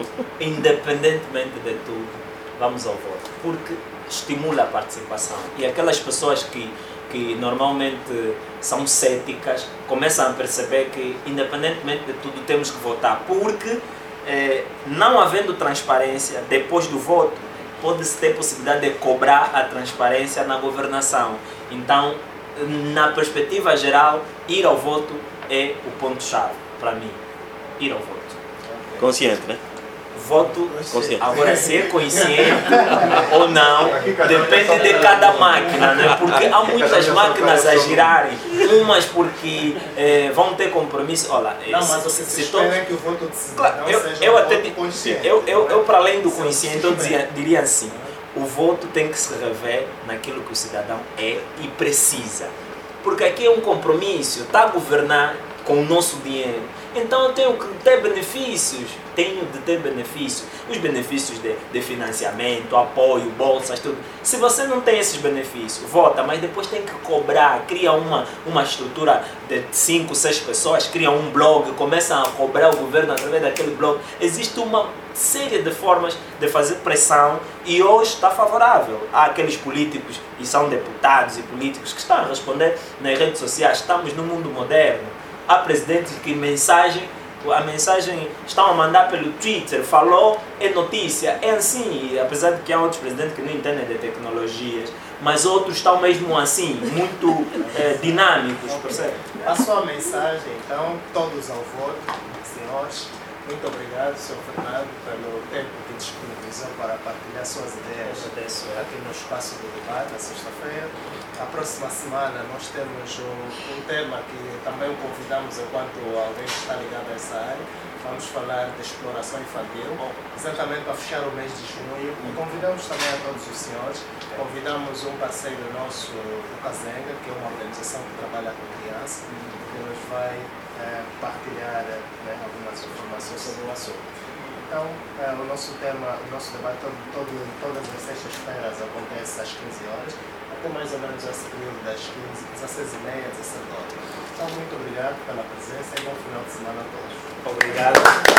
Independentemente de tudo, vamos ao voto. Porque estimula a participação. E aquelas pessoas que, que normalmente são céticas começam a perceber que, independentemente de tudo, temos que votar. Porque, eh, não havendo transparência depois do voto, pode-se ter possibilidade de cobrar a transparência na governação. Então, na perspectiva geral, ir ao voto é o ponto-chave para mim. Ir ao voto. Consciente, né? Voto, Consciente. agora se é consciente ou não, depende de cada máquina, né? Porque há muitas máquinas a girarem, umas porque eh, vão ter compromisso. Olha, Não, se, mas o que se, se se espera todos- é que o voto de cidadão Claro, eu, seja eu um até voto di- consciente. eu, eu, eu para além do Isso é consciente, eu consciente. dizia, diria assim: o voto tem que se rever naquilo que o cidadão é e precisa. Porque aqui é um compromisso, está a governar com o nosso dinheiro. Então eu tenho que ter benefícios, tenho de ter benefícios. Os benefícios de, de financiamento, apoio, bolsas, tudo. Se você não tem esses benefícios, vota, mas depois tem que cobrar, cria uma, uma estrutura de cinco, seis pessoas, cria um blog, começam a cobrar o governo através daquele blog. Existe uma série de formas de fazer pressão e hoje está favorável. Há aqueles políticos, e são deputados e políticos, que estão a responder nas redes sociais. Estamos no mundo moderno. Há presidentes que mensagem, a mensagem estão a mandar pelo Twitter, falou, é notícia, é assim, apesar de que há outros presidentes que não entendem de tecnologias, mas outros estão mesmo assim, muito eh, dinâmicos, percebe? A sua mensagem, então, todos ao voto, senhores. Muito obrigado, senhor Fernando, pelo tempo que disponibilizou para partilhar suas ideias aqui no espaço do debate, na sexta-feira. A próxima semana nós temos um, um tema que também o convidamos enquanto alguém que está ligado a essa área. Vamos falar de exploração infantil, exatamente para fechar o mês de junho. E convidamos também a todos os senhores, convidamos um parceiro nosso, o Cazenga, que é uma organização que trabalha com crianças, que nos vai eh, partilhar né, algumas informações sobre o assunto. Então, eh, o nosso tema, o nosso debate todo, todo, todas as sextas-feiras acontece às quinze horas, até mais ou menos esse período das quinze, dezesseis e meia, dezessete horas. Então, muito obrigado pela presença e bom final de semana a todos. Obrigado.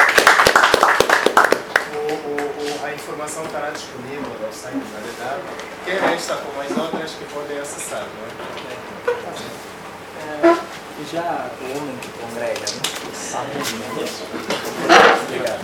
O, o, o, a informação estará disponível no site da D W, quer esta como as outras que podem acessar, não é? É, já o homem que congrega, né? Sabe mesmo. Obrigado.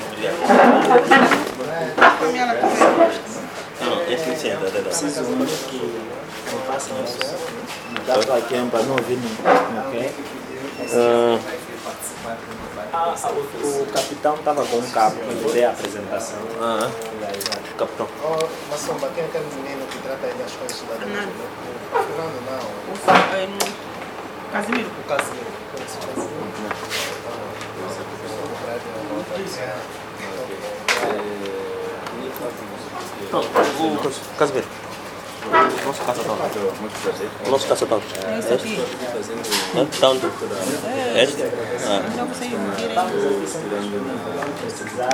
Não, não, é suficiente, é verdade. Preciso uns que não passam isso. Dá para quem para não ouvir no quê? Ah, Ah, o, o capitão estava com um cabo para fazer a apresentação. ah, capitão. Oh, mas Somba, quem é aquele menino que trata aí das coisas da Fernando. O Fernando não. O Fa- é, no- Casimiro. O Casimiro. Esse Casimiro. Não, o Casimiro. Nosso caça tanto. O nosso caça tanto. É isso aqui. É? Tanto. É. Este? Ah. Então você vira aí.